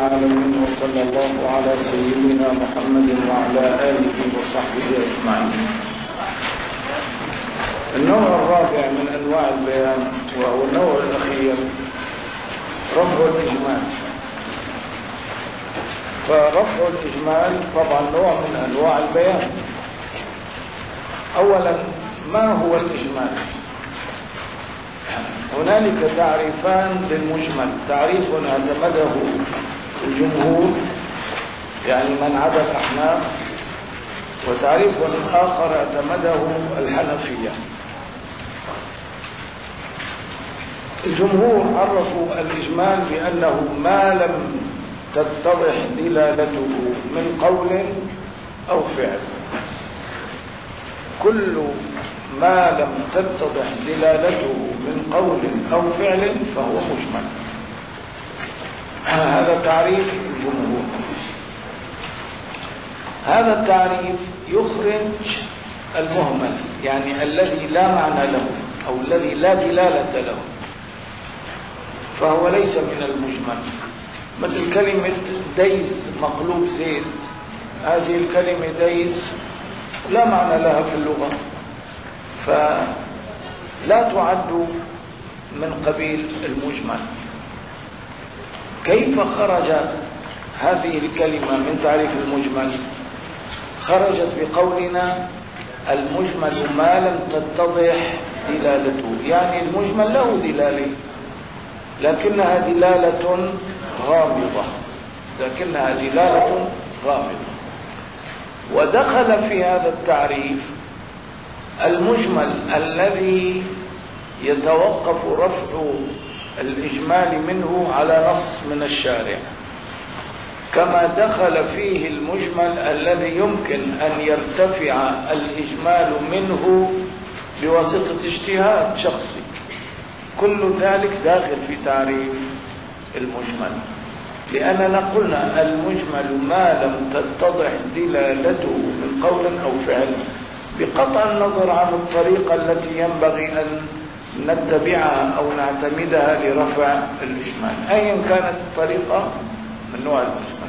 العالمين، وصلى الله على سيدنا محمد وعلى آله وصحبه أجمعين. النوع الرابع من أنواع البيان وهو النوع الأخير رفع الإجمال. فرفع الإجمال طبعا نوع من أنواع البيان. أولا، ما هو الإجمال؟ هنالك تعريفان للمجمل: تعريف اعتمده الجمهور يعني من عدا الأحناف، وتعريف آخر اعتمده الحنفية. الجمهور عرفوا الإجمال بأنه ما لم تتضح دلالته من قول أو فعل. كل ما لم تتضح دلالته من قول أو فعل فهو مجمل. هذا تعريف الجمهور. هذا التعريف يخرج المهمل، يعني الذي لا معنى له أو الذي لا دلالة له، فهو ليس من المجمل. مثل كلمة ديس مقلوب زيت، هذه الكلمة ديس لا معنى لها في اللغة، فلا تعد من قبيل المجمل. كيف خرج هذه الكلمة من تعريف المجمل؟ خرجت بقولنا المجمل ما لم تتضح دلالته، يعني المجمل له دلالة لكنها دلالة غامضة، ودخل في هذا التعريف المجمل الذي يتوقف رفع الإجمال منه على نص من الشارع، كما دخل فيه المجمل الذي يمكن أن يرتفع الإجمال منه بواسطة اجتهاد شخصي. كل ذلك داخل في تعريف المجمل، لأننا قلنا المجمل ما لم تتضح دلالته من قول أو فعل، بقطع النظر عن الطريقة التي ينبغي أن نتبعها أو نعتمدها لرفع الإجمال، أيا كانت الطريقة من نوع المجمل.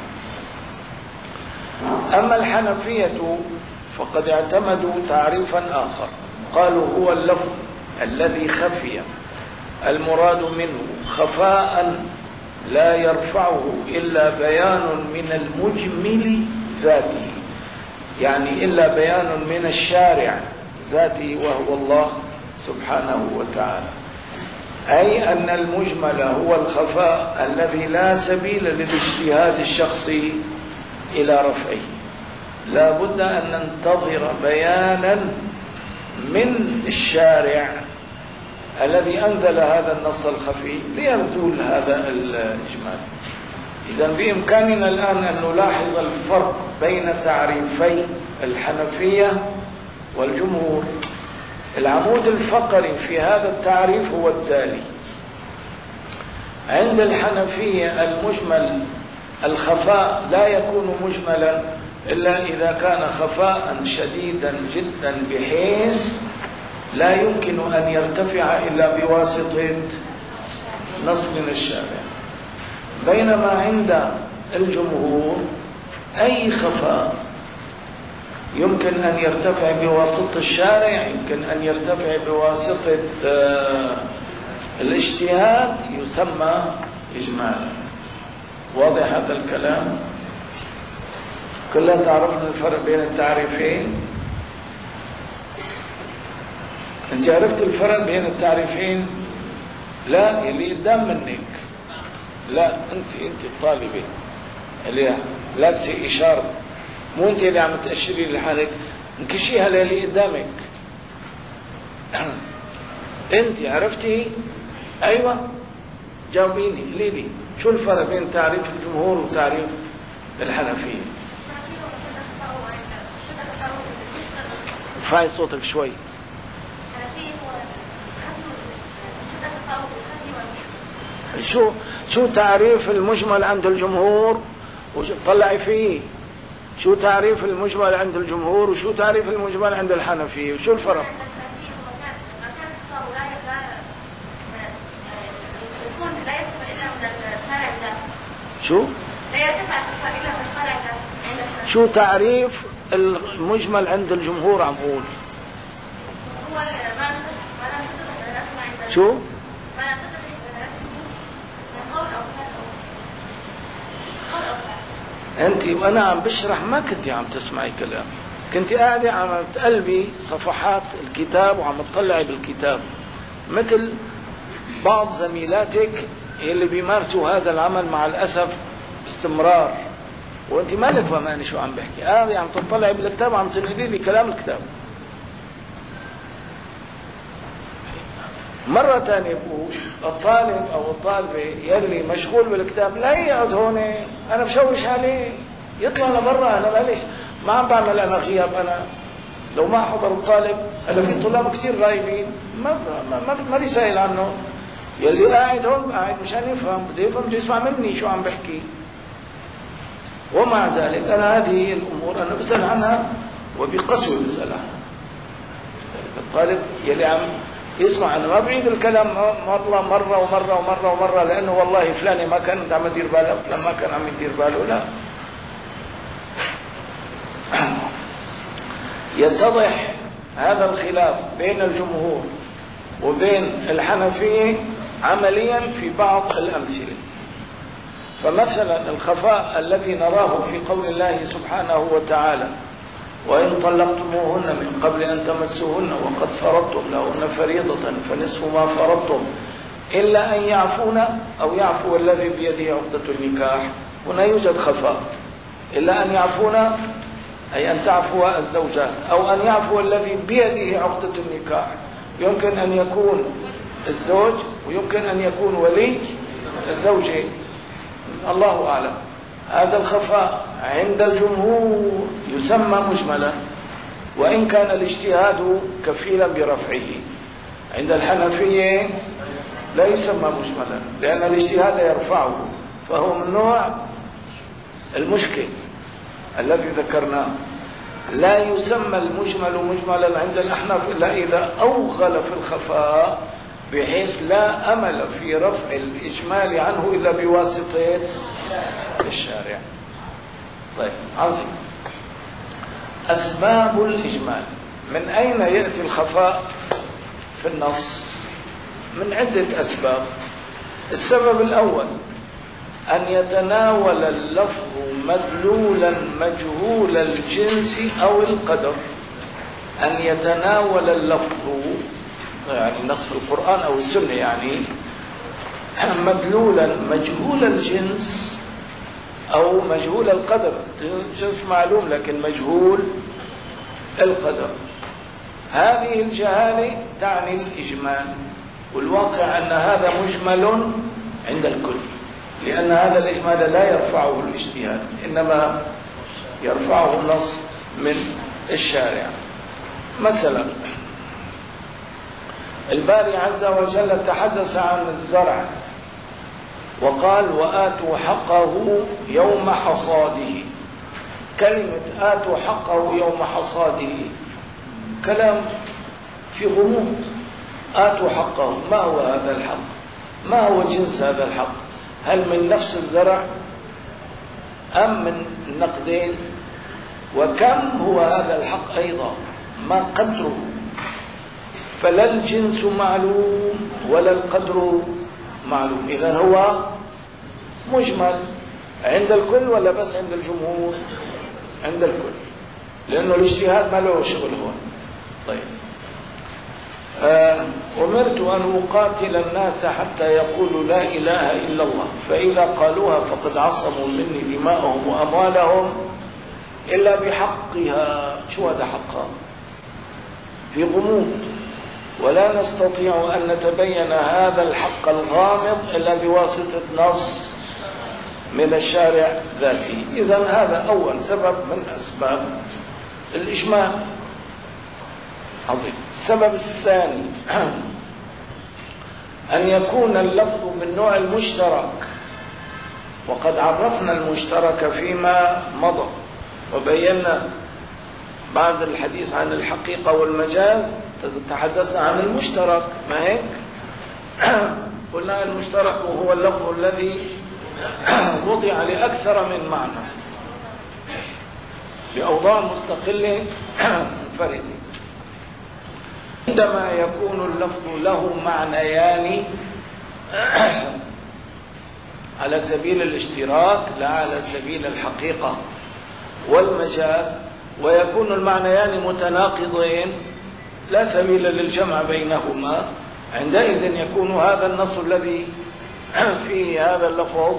أما الحنفية فقد اعتمدوا تعريفا آخر، قالوا هو اللفظ الذي خفي المراد منه خفاء لا يرفعه إلا بيان من المجمل ذاته، يعني إلا بيان من الشارع ذاته وهو الله سبحانه وتعالى. أي أن المجمل هو الخفاء الذي لا سبيل للاجتهاد الشخصي إلى رفعه، لا بد أن ننتظر بيانا من الشارع الذي أنزل هذا النص الخفي ليزول هذا الإجمال. إذا بإمكاننا الآن أن نلاحظ الفرق بين تعريفي الحنفية والجمهور. العمود الفقري في هذا التعريف هو التالي: عند الحنفية المجمل الخفاء لا يكون مجملا إلا إذا كان خفاء شديدا جدا بحيث لا يمكن أن يرتفع إلا بواسطة نص من الشارع. بينما عند الجمهور أي خفاء يمكن أن يرتفع بواسطة الشارع، يمكن أن يرتفع بواسطة الاجتهاد، يسمى إجمالا. واضح هذا الكلام؟ كلنا تعرفنا الفرق بين التعريفين. انت عرفت الفرق بين التعريفين؟ لا، اللي قدام منك. لا، انت الطالبة اللي لابسه اشاره، مو انت اللي عم تأشري لحالك، انكشيها للي قدامك. انت عرفتي؟ ايوه، جاوبيني، ليلي شو الفرق بين تعريف الجمهور وتعريف الحنفية؟ ارفعي صوتك شوي. شو تعريف المجمل عند الجمهور؟ طلعي فيه شو تعريف المجمل عند الجمهور وشو تعريف المجمل عند الحنفية، وشو الفرق؟ شو؟ شو تعريف المجمل عند الجمهور؟ عم قول شو؟ انت وانا عم بشرح ما كنت عم تسمعي كلامي، كنت قاعدة عم تقلبي صفحات الكتاب وعم تطلعي بالكتاب مثل بعض زميلاتك اللي بيمارسوا هذا العمل مع الأسف باستمرار، وانت مالك فهماني شو عم بحكي. قاعدة عم تطلعي بالكتاب وعم تنقلي لي كلام الكتاب. مرة ثانية بقول الطالب أو الطالبة يلي مشغول بالكتاب لا يقعد هون أنا بشوش عليه، يطلع لبرا. أنا معلش ما عم بعمل أنا غياب، أنا لو ما حضر الطالب أنا في طلاب كثير غايبين ما لي سائل عنه. يلي قاعد هون قاعد مشان يفهم، بده يفهم بده يسمع مني شو عم بحكي. ومع ذلك أنا هذه الأمور أنا بسأل عنها وبقسوة بسأل عنها. الطالب يلي عم يسمع، أنا ما بعيد الكلام مرة لأنه والله فلاني ما كان عم يدير باله، فلان ما كان عم يدير باله. لا، يتضح هذا الخلاف بين الجمهور وبين الحنفية عمليا في بعض الأمثلة. فمثلا الخفاء الذي نراه في قول الله سبحانه وتعالى: وإن طلقتموهن من قبل أن تمسوهن وقد فرضتم لهن فريضة فنصف ما فرضتم إلا أن يعفون أو يعفو الذي بيده عقدة النكاح. هنا يوجد خفاء، إلا أن يعفون أي أن تعفو الزوجات، أو أن يعفو الذي بيده عقدة النكاح. يمكن أن يكون الزوج ويمكن أن يكون ولي الزوجة، الله أعلم. هذا الخفاء عند الجمهور يسمى مجملا، وإن كان الاجتهاد كفيلا برفعه. عند الحنفية لا يسمى مجملا لأن الاجتهاد يرفعه، فهو من نوع المشكل الذي ذكرناه. لا يسمى المجمل مجملا عند الأحناف إلا إذا أوغل في الخفاء بحيث لا أمل في رفع الإجمال عنه إلا بواسطة الشارع. طيب، عظيم. أسباب الإجمال، من أين يأتي الخفاء في النص؟ من عدة أسباب. السبب الأول أن يتناول اللفظ مدلولا مجهول الجنس أو القدر. أن يتناول اللفظ يعني نص القرآن أو السنة يعني مدلولا مجهول الجنس أو مجهول القدر. الجنس معلوم لكن مجهول القدر. هذه الجهالة تعني الإجمال، والواقع أن هذا مجمل عند الكل، لأن هذا الإجمال لا يرفعه الاجتهاد إنما يرفعه النص من الشارع. مثلا الباري عز وجل تحدث عن الزرع وقال: وآتوا حقه يوم حصاده. كلمة آتوا حقه يوم حصاده كلام في غموض. آتوا حقه، ما هو هذا الحق؟ ما هو جنس هذا الحق؟ هل من نفس الزرع أم من النقدين؟ وكم هو هذا الحق أيضا؟ ما قدره؟ فلا الجنس معلوم ولا القدر معلوم. إذن هو مجمل عند الكل ولا بس عند الجمهور؟ عند الكل، لأنه الاجتهاد ما له شغل هون. طيب، أمرت أن أقاتل الناس حتى يقولوا لا إله إلا الله، فإذا قالوها فقد عصموا مني دماءهم وأموالهم إلا بحقها. شو هذا حقها؟ في غموض، ولا نستطيع أن نتبين هذا الحق الغامض إلا بواسطة نص من الشارع ذاته. إذن هذا أول سبب من أسباب الإجمال. عظيم. السبب الثاني أن يكون اللفظ من نوع المشترك، وقد عرفنا المشترك فيما مضى وبينا بعد الحديث عن الحقيقة والمجاز تحدثنا عن المشترك، ما هيك؟ قلنا المشترك هو اللفظ الذي وضع لأكثر من معنى بأوضاع مستقلة منفردة. عندما يكون اللفظ له معنيان على سبيل الاشتراك لا على سبيل الحقيقة والمجاز، ويكون المعنيان متناقضين لا سبيل للجمع بينهما، عندئذ يكون هذا النص الذي فيه هذا اللفظ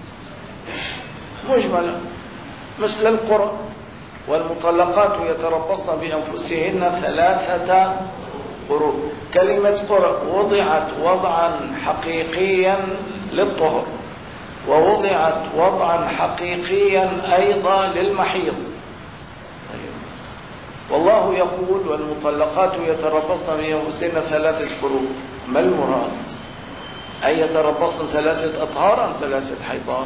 مجملا، مثل القرء: والمطلقات يتربصن بأنفسهن 3 قروء. كلمة قرء وضعت وضعا حقيقيا للطهر، ووضعت وضعا حقيقيا أيضا للمحيض. والله يقول: والمطلقات يتربصن بأنفسهن 3 قروء. ما المراد؟ أن يتربصن 3 أطهار أم 3 حيضات؟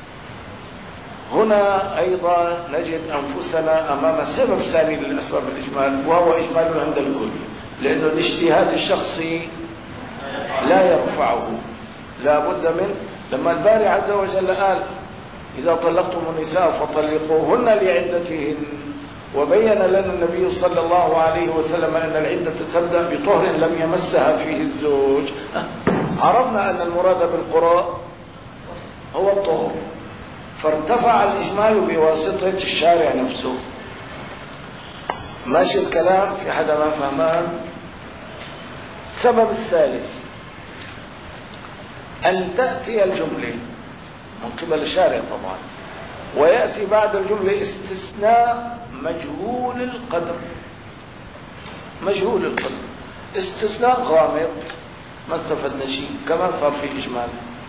هنا أيضا نجد أنفسنا أمام سبب ثاني للأسباب الإجمال، وهو إجمال عند الكل، لأنه الاجتهاد الشخصي لا يرفعه، لا بد من. لما الباري عز وجل قال: إذا طلقتم النساء فطلقوهن لعدتهن، وبين لنا النبي صلى الله عليه وسلم أن العدة تبدأ بطهر لم يمسها فيه الزوج، عرفنا أن المراد بالقراء هو الطهر، فارتفع الإجمال بواسطة الشارع نفسه. ماشي الكلام؟ في حدا ما فهمان؟ السبب الثالث أن تأتي الجملة من قبل الشارع طبعا، ويأتي بعد الجملة استثناء مجهول القدر. مجهول القدر استثناء غامض، ما استفدنا شيء، كمان صار في إجمال.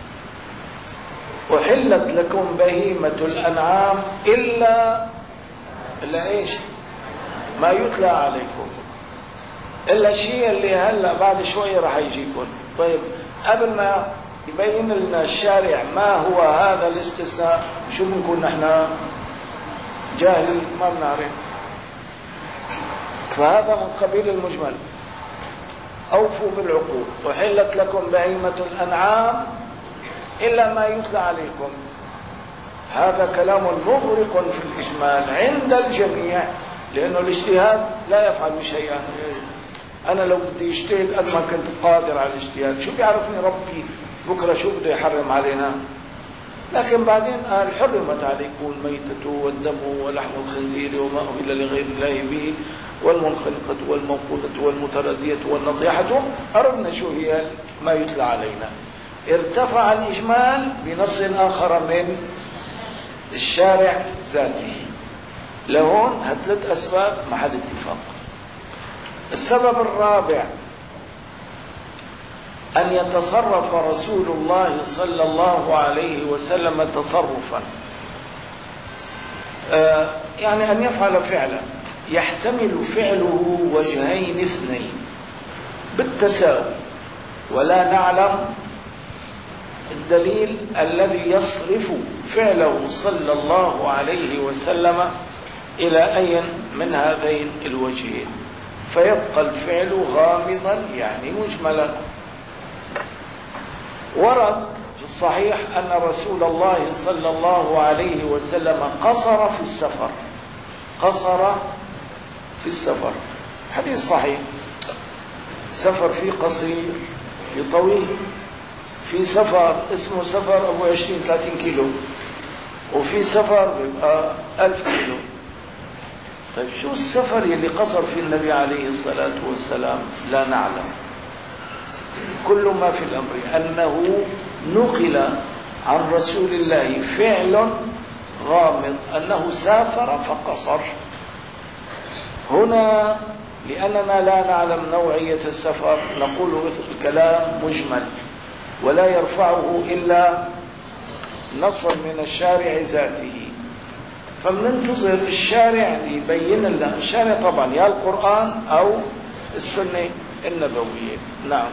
أحلت لكم بهيمة الأنعام إلا إيش؟ ما يتلى عليكم، إلا الشيء اللي هلأ بعد شوية رح يجيكم. طيب قبل ما يبين لنا الشارع ما هو هذا الاستثناء، شو بنكون نحن جاهل ما بنعرف، فهذا من قبيل المجمل. أوفوا بالعقود. أحلت لكم بهيمة الأنعام إلا ما يتلى عليكم، هذا كلام مغرق في الإجمال عند الجميع، لأنه الاجتهاد لا يفعل شيئا. أنا لو بدي اجتهد قد ما كنت قادر على الاجتهاد، شو بيعرفني ربي بكرة شو بده يحرم علينا؟ لكن بعدين قال: حرمت عليكم الميتة والدم ولحم الخنزير وما أهل لغير الله به والمنخنقة والموقوذة والمتردية والنطيحة. عرفنا شو هي ما يتلى علينا. ارتفع الإجمال بنص آخر من الشارع ذاته. لهون هالثلاث أسباب محل اتفاق. السبب الرابع أن يتصرف رسول الله صلى الله عليه وسلم تصرفا، يعني أن يفعل فعلا يحتمل فعله وجهين اثنين بالتساوي، ولا نعلم الدليل الذي يصرف فعله صلى الله عليه وسلم إلى أي من هذين الوجهين، فيبقى الفعل غامضا يعني مجملا. ورد في الصحيح أن رسول الله صلى الله عليه وسلم قصر في السفر. قصر في السفر، حديث صحيح. سفر في قصير، في طويل، في سفر اسمه سفر أبو 20-30 كيلو، وفي سفر بيبقى 1000 كيلو. طيب شو السفر اللي قصر فيه النبي عليه الصلاة والسلام؟ لا نعلم. كل ما في الأمر أنه نقل عن رسول الله فعل غامض أنه سافر فقصر. هنا لأننا لا نعلم نوعية السفر نقول الكلام مجمل ولا يرفعه إلا نص من الشارع ذاته، فمننتظر الشارع يبين لنا. الشارع طبعا يا القرآن أو السنة النبوية. نعم،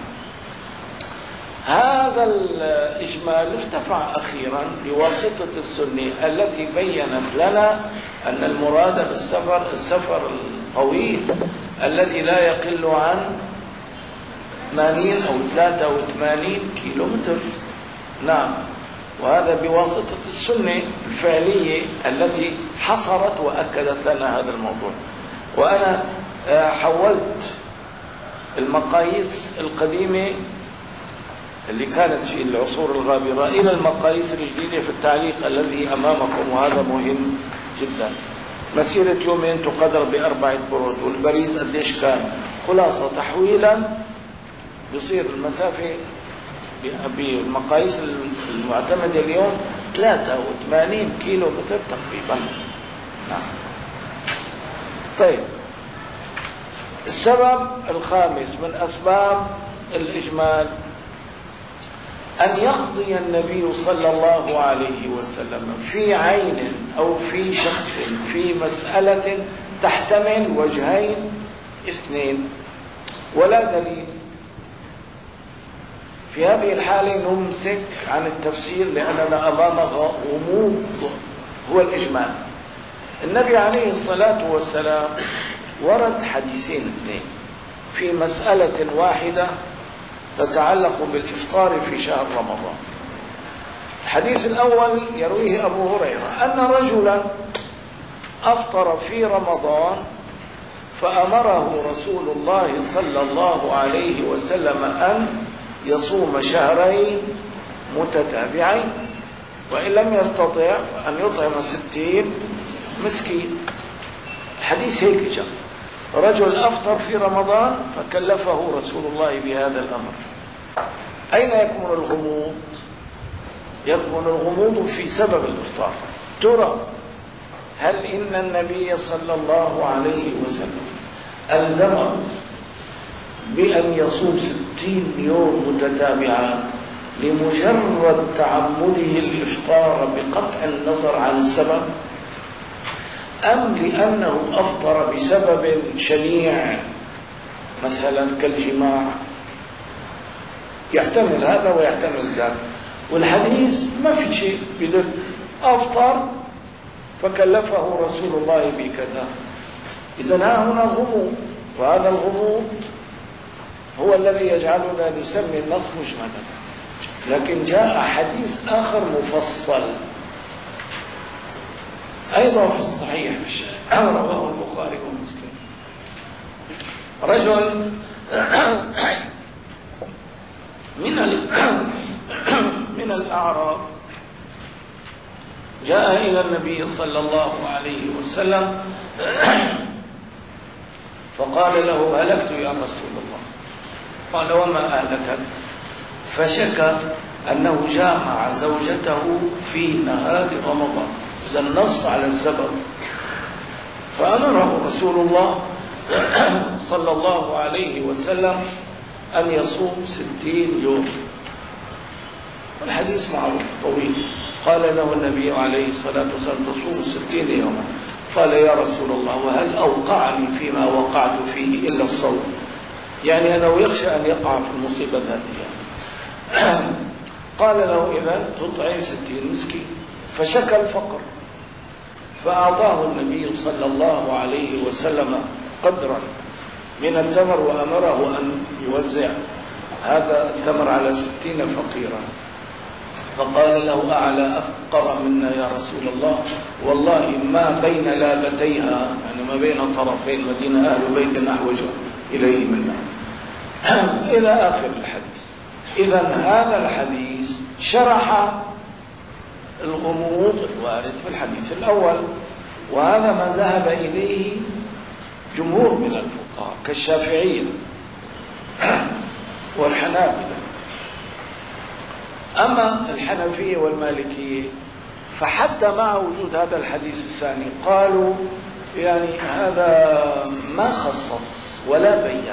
هذا الإجمال ارتفع أخيرا بواسطة السنة التي بيّنت لنا أن المراد بالسفر السفر الطويل الذي لا يقل عن 80 أو 83 كيلومتر. نعم، وهذا بواسطة السنة الفعلية التي حصرت وأكدت لنا هذا الموضوع. وأنا حولت المقاييس القديمة اللي كانت في العصور الغابرة إلى المقاييس الجديدة في التعليق الذي أمامكم، وهذا مهم جدا. مسيرة يومين تقدر ب4 برود، والبريد قديش كان؟ خلاصة تحويلا بيصير المسافة بالمقاييس المعتمدة اليوم 83 كيلو متر تقريبا. نعم. طيب، السبب الخامس من أسباب الإجمال أن يقضي النبي صلى الله عليه وسلم في عين أو في شخص في مسألة تحتمل وجهين اثنين ولا دليل. في هذه الحالة نمسك عن التفسير لأننا أمام غموض هو الإجمال. النبي عليه الصلاة والسلام ورد حديثين اثنين في مسألة واحدة تتعلق بالإفطار في شهر رمضان. الحديث الأول يرويه أبو هريرة أن رجلا أفطر في رمضان فأمره رسول الله صلى الله عليه وسلم أن يصوم شهرين متتابعين، وإن لم يستطع أن يطعم 60 مسكين. الحديث هيك جاء، رجل أفطر في رمضان فكلفه رسول الله بهذا الأمر. أين يكمن الغموض؟ يكمن الغموض في سبب الإفطار. ترى هل إن النبي صلى الله عليه وسلم ألزمه بأن يصوم 60 يوم متتابعا لمجرد تعمده الإفطار بقطع النظر عن السبب، أم لأنه أفطر بسبب شنيع مثلا كالجماع؟ يحتمل هذا ويحتمل ذاك، والحديث ما في شيء بدل أفطر فكلفه رسول الله بكذا. إذن ها هنا غموض، وهذا الغموض هو الذي يجعلنا نسمي النص مجملا. لكن جاء حديث آخر مفصل أيضا في الصحيح رواه البخاري ومسلم. رجل من الأعراب جاء إلى النبي صلى الله عليه وسلم فقال له هلكت يا رسول الله. قال وما أهلكك؟ فشكى أنه جامع زوجته في نهار رمضان، إذا النص على السبب. فأمره رسول الله صلى الله عليه وسلم أن يصوم 60 يوم. الحديث معروف طويل. قال له النبي عليه الصلاة والسلام تصوم 60 يوما. قال يا رسول الله وهل أوقعني فيما وقعت فيه إلا الصوم؟ يعني أنه يخشى أن يقع في المصيبة ذاتها. قال له إذا تطعم 60 مسكين. فشكى الفقر فأعطاه النبي صلى الله عليه وسلم قدرا من التمر وأمره أن يوزع هذا التمر على 60 فقيرا. فقال له أعلى أفقر منا يا رسول الله؟ والله ما بين لابتيها، يعني ما بين طرفي المدينة أهل بيت أحوج إليه منا، إلى آخر الحديث. إذا هذا الحديث شرح الغموض الوارد في الحديث الأول، وهذا ما ذهب إليه جمهور من الفقهاء كالشافعية والحنابلة. أما الحنفية والمالكية فحتى مع وجود هذا الحديث الثاني قالوا يعني هذا ما خصص ولا بين.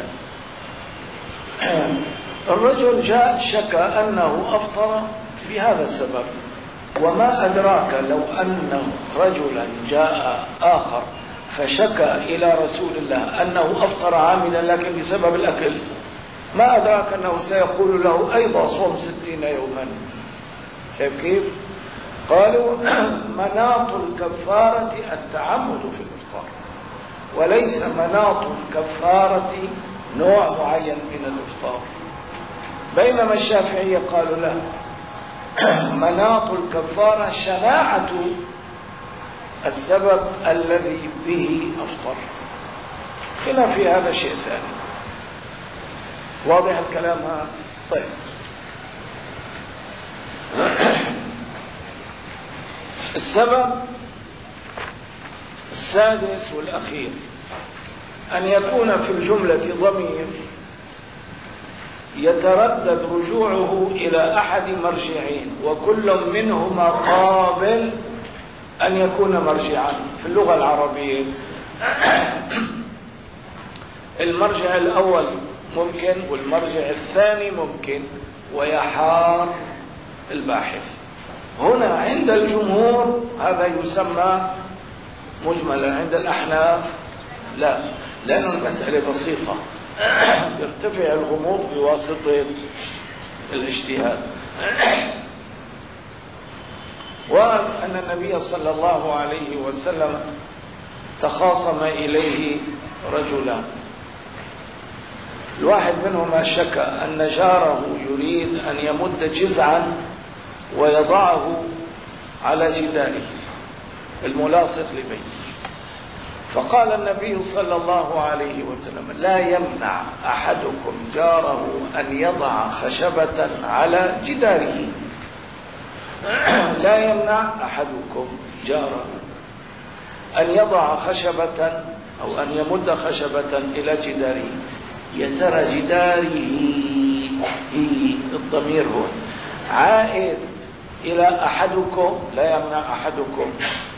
الرجل جاء شكى أنه أفطر بهذا السبب، وما أدراك لو أن رجلا جاء آخر فشكى إلى رسول الله أنه أفطر عاملا لكن بسبب الأكل، ما أدراك أنه سيقول له أيضا صوم 60 يوما. شايف كيف؟ قالوا مناط الكفارة التعمد في الإفطار، وليس مناط الكفارة نوع معين من الإفطار. بينما الشافعية قالوا لا، مناط الكفارة شناعة السبب الذي به أفطر، خلاف في هذا شيء ثاني. واضح الكلام هذا؟ طيب. السبب السادس والأخير أن يكون في الجملة ضمير يتردد رجوعه إلى أحد مرجعين، وكل منهما قابل أن يكون مرجعا. في اللغة العربية المرجع الأول ممكن والمرجع الثاني ممكن، ويحار الباحث. هنا عند الجمهور هذا يسمى مجملا، عند الأحناف لا، لأن المسألة بسيطة يرتفع الغموض بواسطة الاجتهاد. وأن النبي صلى الله عليه وسلم تخاصم إليه رجلان، الواحد منهما شكى أن جاره يريد أن يمد جزعا ويضعه على جداره الملاصق لبيته، فقال النبي صلى الله عليه وسلم: لا يمنع أحدكم جاره أن يضع خشبة على جداره. لا يمنع أحدكم جاره أن يضع خشبة أو أن يمد خشبة إلى جداره. يا ترى جداره هي الضمير هو عائد إلى أحدكم، لا يمنع أحدكم،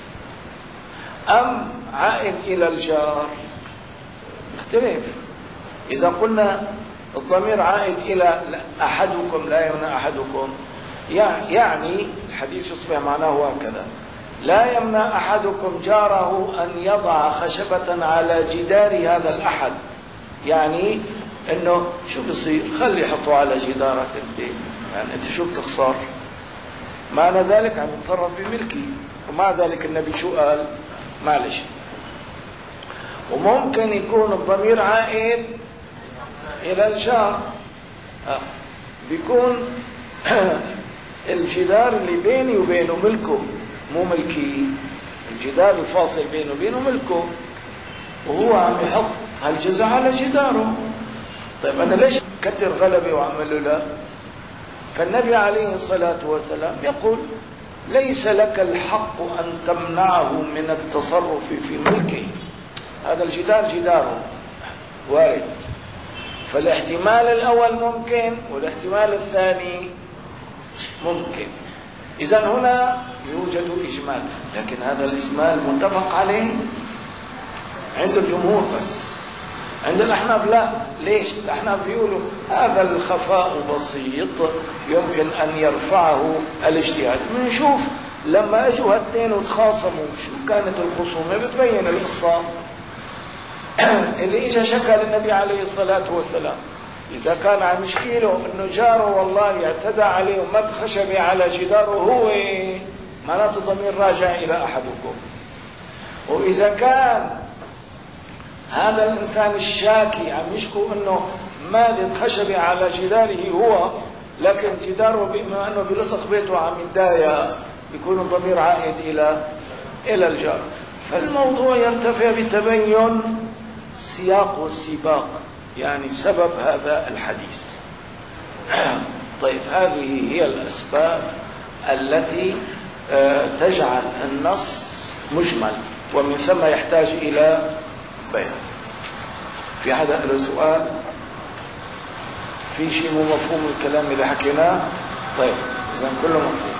أم عائد إلى الجار؟ اختلف. إذا قلنا الضمير عائد إلى أحدكم لا يمنع أحدكم، يعني الحديث يصبح معناه هكذا: لا يمنع أحدكم جاره أن يضع خشبة على جدار هذا الأحد. يعني انه شو بصير؟ خلي يحطوا على جدارة البيت، يعني انت شو بتخسر؟ معنى ذلك عم يتصرف بملكي. ومع ذلك النبي شو قال؟ معلش. وممكن يكون الضمير عائد الى الجار، بيكون الجدار اللي بيني وبينه ملكه مو ملكي، الجدار الفاصل بينه وبينه ملكه، وهو عم يحط هالجزء على جداره. طيب أنا ليش كتر غلبي وعمل له لا؟ فالنبي عليه الصلاة والسلام يقول: ليس لك الحق أن تمنعه من التصرف في ملكه، هذا الجدار جداره وارد. فالاحتمال الأول ممكن والاحتمال الثاني ممكن. إذن هنا يوجد إجمال، لكن هذا الإجمال متفق عليه عند الجمهور بس، عند الأحناف لا. ليش؟ الأحناف بيقولوا هذا الخفاء بسيط يمكن أن يرفعه الاجتهاد. بنشوف لما اجوا هالتين وتخاصموا شو كانت الخصومة، بتبين القصة. اللي اجى شكى للنبي عليه الصلاة والسلام، إذا كان عم يشكيله إنه جاره والله اعتدى عليه ومد خشبة على جداره، هو معناته ضمير راجع إلى أحدكم. وإذا كان هذا الإنسان الشاكي عم يشكو إنه مادت خشبة على جداره هو، لكن جداره بما أنه بلصق بيته عم يتضايق، يكون الضمير عائد إلى الجار. فالموضوع يرتفع بتبين سياق والسباق، يعني سبب هذا الحديث. طيب هذه هي الأسباب التي تجعل النص مجمل، ومن ثم يحتاج إلى بيان. في حدا له سؤال؟ في شيء مو مفهوم الكلام اللي حكيناه؟ طيب إذا كله مفهوم.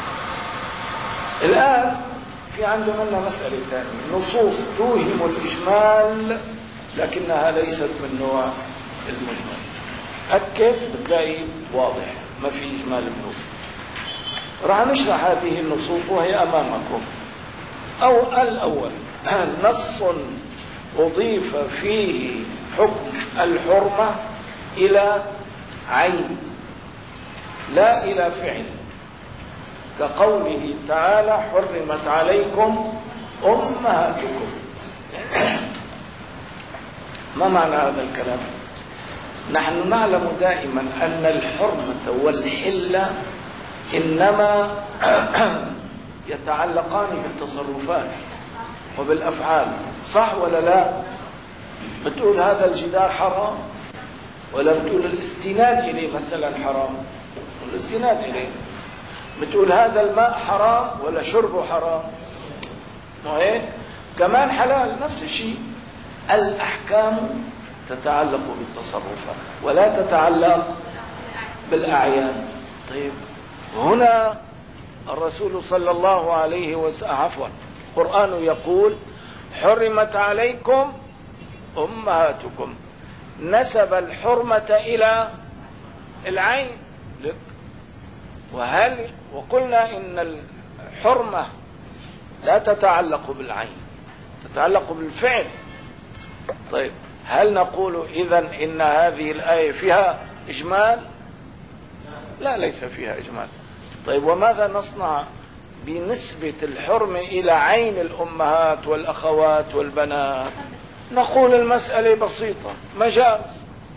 الآن في عندنا مسألة ثانية، نصوص توهم الإجمال لكنها ليست من نوع المجمل. أكد بتلاقي واضح ما في إجمال بنوع. راح نشرح هذه النصوص وهي أمامكم. أو الأول نص أضيف فيه حكم الحرمة إلى عين لا إلى فعل، كقوله تعالى: حرمت عليكم أمهاتكم. ما معنى هذا الكلام؟ نحن نعلم دائما أن الحرمة والحلة إنما يتعلقان بالتصرفات وبالأفعال، صح ولا لا؟ بتقول هذا الجدار حرام، ولا بتقول الاستناد إليه مثلا حرام؟ الاستناد إليه. بتقول هذا الماء حرام ولا شربه حرام؟ مو هيك؟ كمان حلال، نفس الشيء. الأحكام تتعلق بالتصرفات ولا تتعلق بالأعيان. طيب هنا الرسول صلى الله عليه وسلم، عفوا، القرآن يقول حرمت عليكم أمهاتكم، نسب الحرمة إلى العين لك. وقلنا إن الحرمة لا تتعلق بالعين، تتعلق بالفعل. طيب هل نقول إذن إن هذه الآية فيها إجمال؟ لا، ليس فيها إجمال. طيب وماذا نصنع بنسبة الحرمة إلى عين الأمهات والأخوات والبنات؟ نقول المسألة بسيطة، مجاز.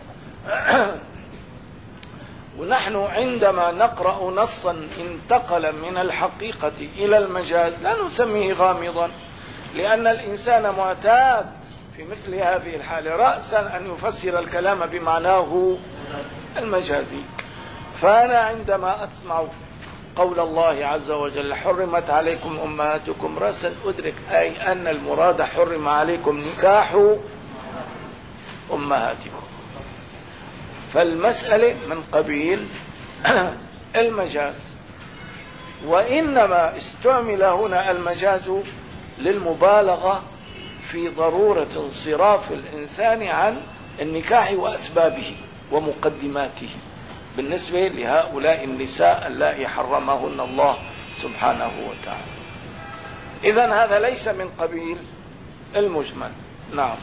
ونحن عندما نقرأ نصا انتقل من الحقيقة إلى المجاز لا نسميه غامضا، لأن الإنسان معتاد في مثل هذه الحالة رأسا أن يفسر الكلام بمعناه المجازي. فأنا عندما أسمع قول الله عز وجل حرمت عليكم أمهاتكم رأسا أدرك أي أن المراد حرم عليكم نكاح أمهاتكم. فالمسألة من قبيل المجاز، وإنما استعمل هنا المجاز للمبالغة في ضرورة انصراف الإنسان عن النكاح وأسبابه ومقدماته بالنسبة لهؤلاء النساء اللائي حرمهن الله سبحانه وتعالى. إذن هذا ليس من قبيل المجمل. نعم.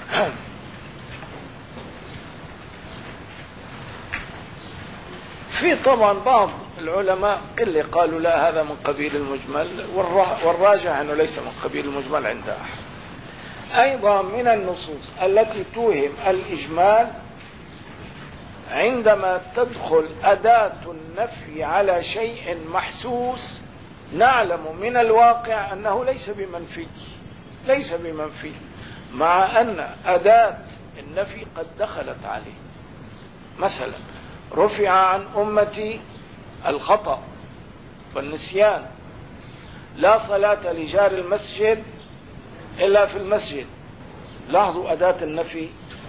في طبعا بعض العلماء اللي قالوا لا هذا من قبيل المجمل، والراجح أنه ليس من قبيل المجمل عند أحد. أيضا من النصوص التي توهم الإجمال عندما تدخل أداة النفي على شيء محسوس نعلم من الواقع أنه ليس بمنفي، مع أن أداة النفي قد دخلت عليه. مثلا رفع عن أمتي الخطأ والنسيان، لا صلاة لجار المسجد إلا في المسجد. لاحظوا أداة النفي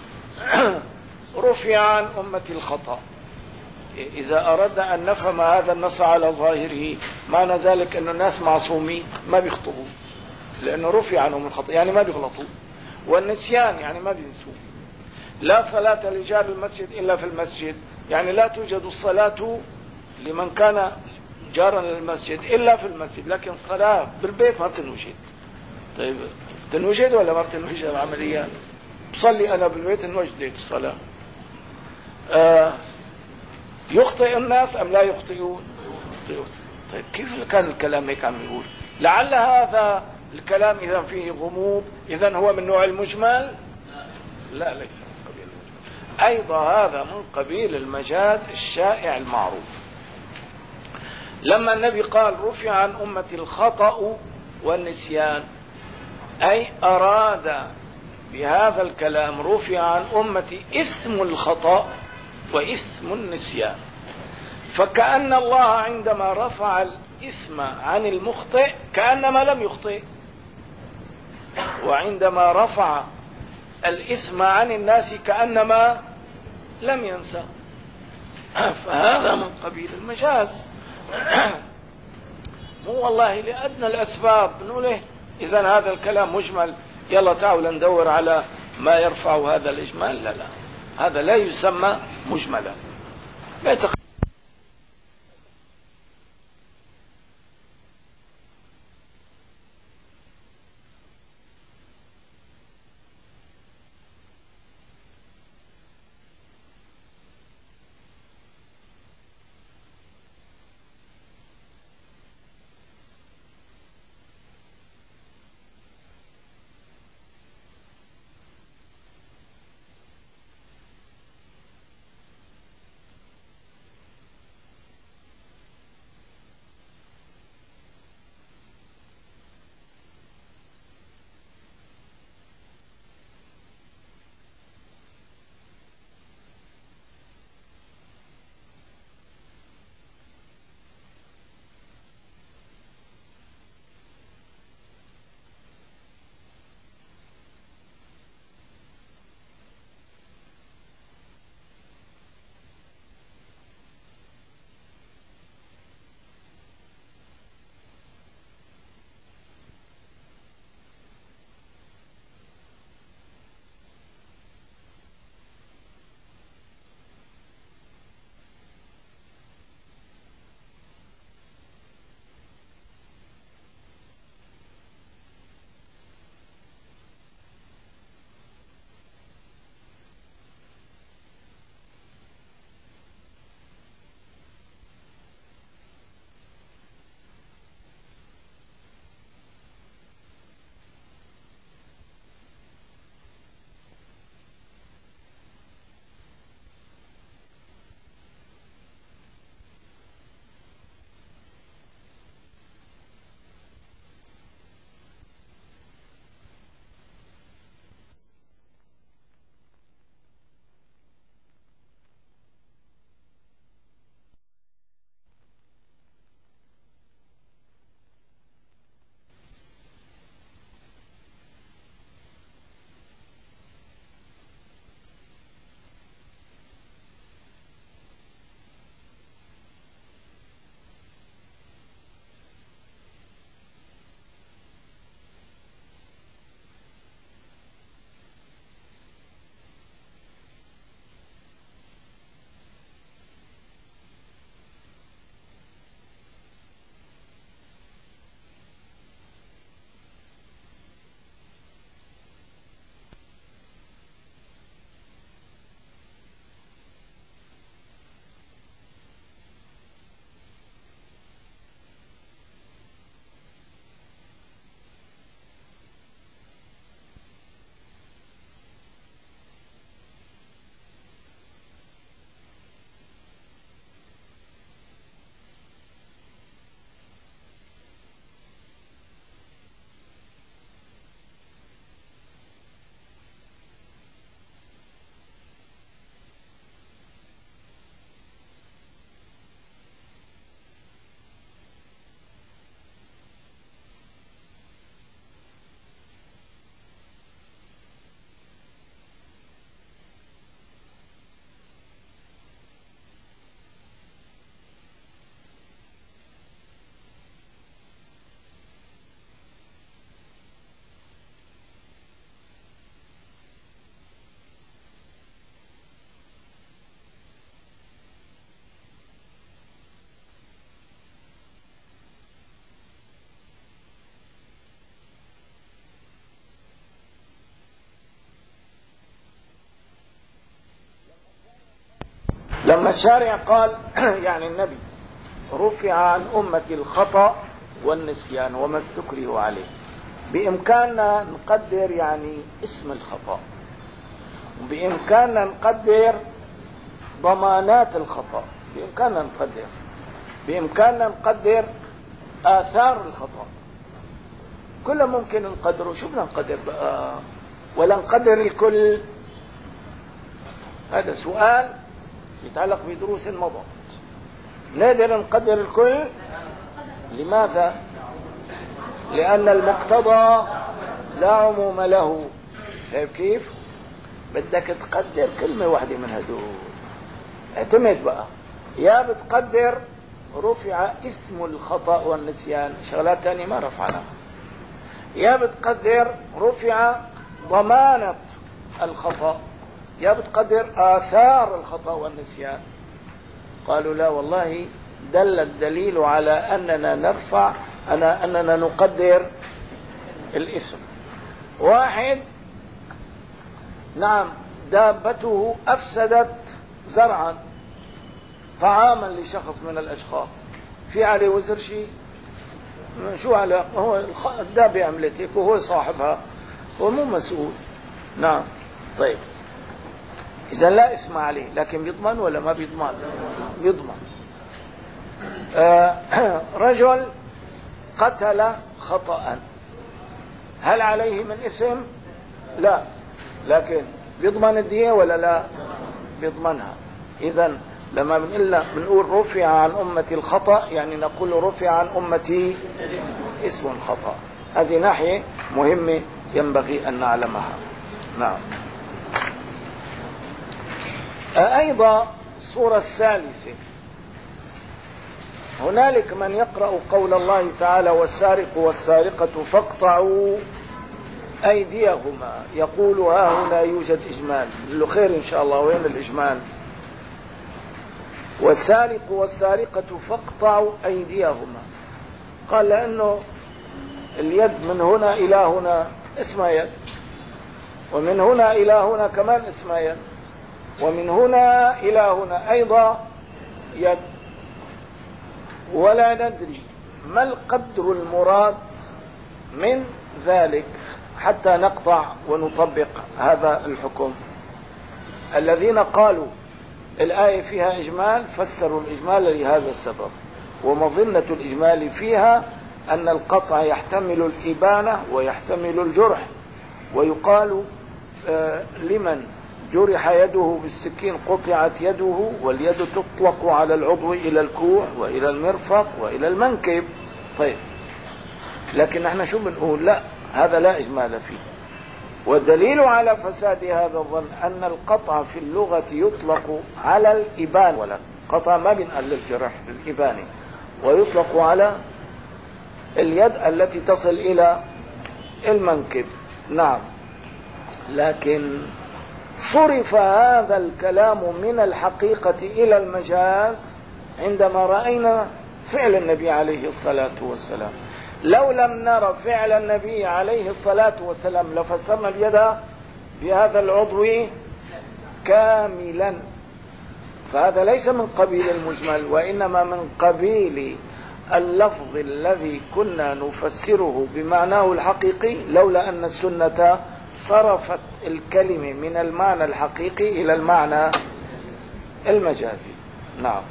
رفع عن أمتي الخطأ. إذا أردنا أن نفهم هذا النص على ظاهره معنى ذلك أن الناس معصومين ما بيخطئوا، لأنه رفع عنهم الخطأ يعني ما بيغلطوا، والنسيان يعني ما بينسوا. لا صلاة لجار المسجد إلا في المسجد يعني لا توجد الصلاة لمن كان جارا للمسجد إلا في المسجد، لكن الصلاة بالبيت ما بتنوجد. طيب تنوجد ولا ما بتنوجد العمليات؟ صلي أنا بالبيت انوجدت الصلاة. يخطئ الناس أم لا يخطئون؟ طيب كيف كان الكلام هيك عم يقول؟ لعل هذا الكلام إذا فيه غموض إذن هو من نوع المجمل؟ لا، ليس من قبيل المجمل. أيضا هذا من قبيل المجاز الشائع المعروف. لما النبي قال رفع عن أمتي الخطأ والنسيان أي أراد بهذا الكلام رفع عن أمتي إثم الخطأ وإثم النسيان. فكأن الله عندما رفع الإثم عن المخطئ كأنما لم يخطئ، وعندما رفع الإثم عن الناس كأنما لم ينسى. فهذا من قبيل المجاز. مو والله لأدنى الأسباب نقول إذن هذا الكلام مجمل، يلا تعالوا ندور على ما يرفع هذا الإجمال. لا، هذا لا يسمى مجملا. لما الشارع قال يعني النبي رفع عن أمتي الخطأ والنسيان وما استكره عليه، بإمكاننا نقدر يعني اسم الخطأ، وبإمكاننا نقدر ضمانات الخطأ، بإمكاننا نقدر آثار الخطأ، كله ممكن نقدره. شو بدنا نقدر بقى؟ ولا نقدر الكل؟ هذا سؤال يتعلق بدروس مضت. نقدر نقدر الكل. لماذا؟ لأن المقتضى لا عموم له. شايف كيف؟ بدك تقدر كلمة واحدة من هدول. اعتمد بقى، يا بتقدر رفع اسم الخطأ والنسيان، شغلات تانية ما رفعناها، يا بتقدر رفع ضمانة الخطأ، يا بتقدر آثار الخطأ والنسيان. قالوا لا والله، دل الدليل على أننا نقدر الاسم. واحد نعم دابته أفسدت زرعا طعاما لشخص من الأشخاص، في عليه وزر شيء؟ شو على هو الدابة عملت هيك وهو صاحبها، هو مو مسؤول. نعم طيب، إذا لا اسم عليه، لكن بيضمن ولا ما بيضمن؟ بيضمن. رجل قتل خطأ، هل عليه من اسم؟ لا، لكن بيضمن الدية ولا لا؟ بيضمنها. إذن لما بنقول رفع عن أمتي الخطأ، يعني نقول رفع عن أمتي اسم الخطأ. هذه ناحية مهمة ينبغي أن نعلمها. نعم. أيضا الصورة الثالثة، هنالك من يقرأ قول الله تعالى والسارق والسارقة فاقطعوا أيديهما، يقول ها هنا يوجد إجمال. له خير إن شاء الله، وين الإجمال؟ والسارق والسارقة فاقطعوا أيديهما، قال لأنه اليد من هنا إلى هنا اسمها يد، ومن هنا إلى هنا كمان اسمها يد، ومن هنا إلى هنا أيضا يد، ولا ندري ما القدر المراد من ذلك حتى نقطع ونطبق هذا الحكم. الذين قالوا الآية فيها إجمال فسروا الإجمال لهذا السبب، ومظنة الإجمال فيها أن القطع يحتمل الإبانة ويحتمل الجرح، ويقال لمن جرح يده بالسكين قطعت يده، واليد تطلق على العضو إلى الكوع وإلى المرفق وإلى المنكب. طيب، لكن نحن شو بنقول؟ لا، هذا لا إجمال فيه. والدليل على فساد هذا الظن أن القطع في اللغة يطلق على الإبان، ولا قطع ما بينقل للجرح الإباني، ويطلق على اليد التي تصل إلى المنكب. نعم، لكن صرف هذا الكلام من الحقيقة إلى المجاز عندما رأينا فعل النبي عليه الصلاة والسلام. لو لم نرى فعل النبي عليه الصلاة والسلام لفسرنا اليد بهذا العضو كاملا، فهذا ليس من قبيل المجمل، وإنما من قبيل اللفظ الذي كنا نفسره بمعناه الحقيقي، لولا أن السنة صرفت الكلمة من المعنى الحقيقي إلى المعنى المجازي. نعم.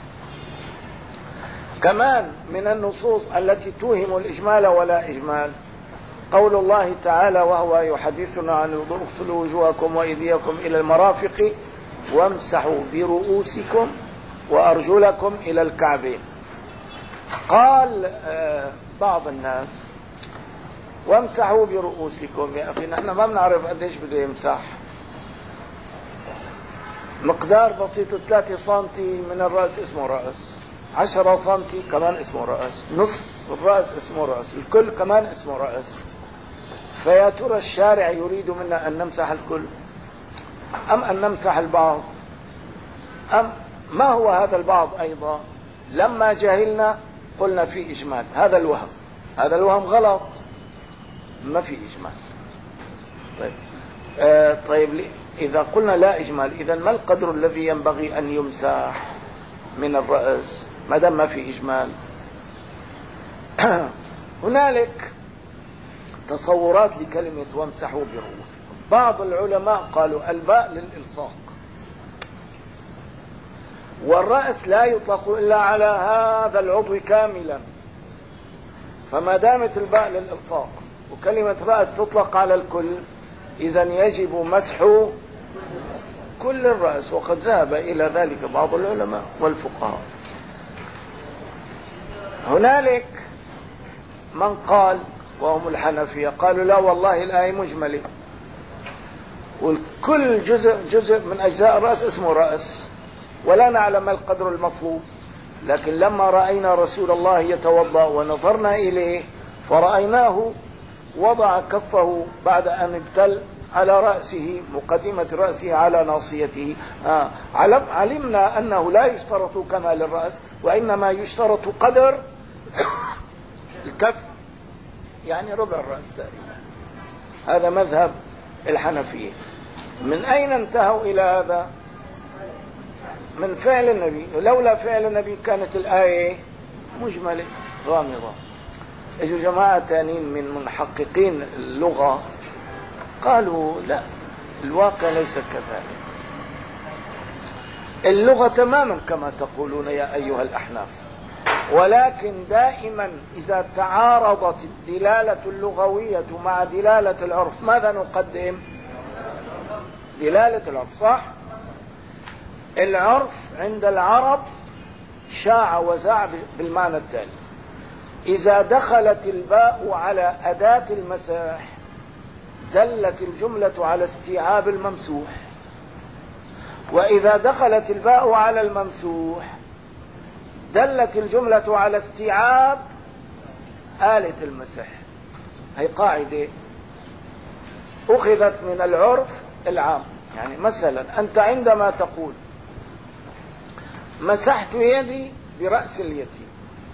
كمان من النصوص التي توهم الإجمال ولا إجمال قول الله تعالى وهو يحدثنا عن اغسلوا وجوهكم وأيديكم إلى المرافق وامسحوا برؤوسكم وأرجلكم إلى الكعبين. قال بعض الناس وامسحوا برؤوسكم، يا أخي نحن ما بنعرف قديش بده يمسح، مقدار بسيط 3 سنتي من الرأس اسمه رأس، 10 سنتي كمان اسمه رأس، نصف الرأس اسمه رأس، الكل كمان اسمه رأس. فيا ترى الشارع يريد منا أن نمسح الكل أم أن نمسح البعض؟ أم ما هو هذا البعض؟ أيضا لما جاهلنا قلنا في إجمال، هذا الوهم غلط، ما في إجمال. طيب إذا قلنا لا إجمال، إذا ما القدر الذي ينبغي أن يمسح؟ من الرأس ما دام ما في إجمال. هنالك تصورات لكلمة وامسحوا برؤوسكم. بعض العلماء قالوا الباء للإلصاق، والرأس لا يطلق إلا على هذا العضو كاملا، فما دامت الباء للإلصاق وكلمة رأس تطلق على الكل، إذن يجب مسح كل الرأس، وقد ذهب إلى ذلك بعض العلماء والفقهاء. هنالك من قال وهم الحنفية قالوا لا والله الآية مجملة، وكل جزء من أجزاء الرأس اسمه رأس، ولا نعلم القدر المطلوب. لكن لما رأينا رسول الله يتوضأ ونظرنا إليه فرأيناه وضع كفه بعد أن ابتل على رأسه، مقدمة رأسه على ناصيته. علمنا أنه لا يشترط كمال الرأس، وإنما يشترط قدر الكف، يعني ربع الرأس تقريبا. هذا مذهب الحنفية. من أين انتهوا إلى هذا؟ من فعل النبي. لولا فعل النبي كانت الآية مجملة غامضة. اجوا جماعة تانين من محققين اللغة قالوا لا، الواقع ليس كذلك، اللغة تماما كما تقولون يا أيها الأحناف، ولكن دائما إذا تعارضت الدلالة اللغوية مع دلالة العرف ماذا نقدم؟ دلالة العرف، صح؟ العرف عند العرب شاع وزاع بالمعنى التالي: إذا دخلت الباء على أداة المساح دلت الجملة على استيعاب الممسوح، وإذا دخلت الباء على الممسوح دلت الجملة على استيعاب آلة المسح. هي قاعدة أخذت من العرف العام. يعني مثلا أنت عندما تقول مسحت يدي برأس اليتيم،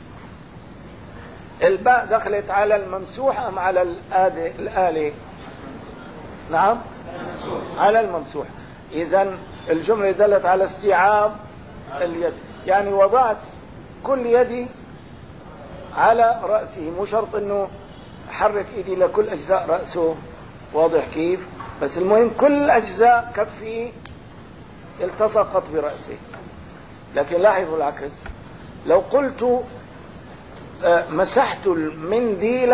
الباء دخلت على الممسوح أم على الآلة؟ نعم، على الممسوح. إذن الجملة دلت على استيعاب اليد، يعني وضعت كل يدي على رأسه، مو شرط انه حرك ايدي لكل اجزاء رأسه، واضح كيف؟ بس المهم كل اجزاء كفي التصقت برأسه. لكن لاحظوا العكس، لو قلت مسحت المنديل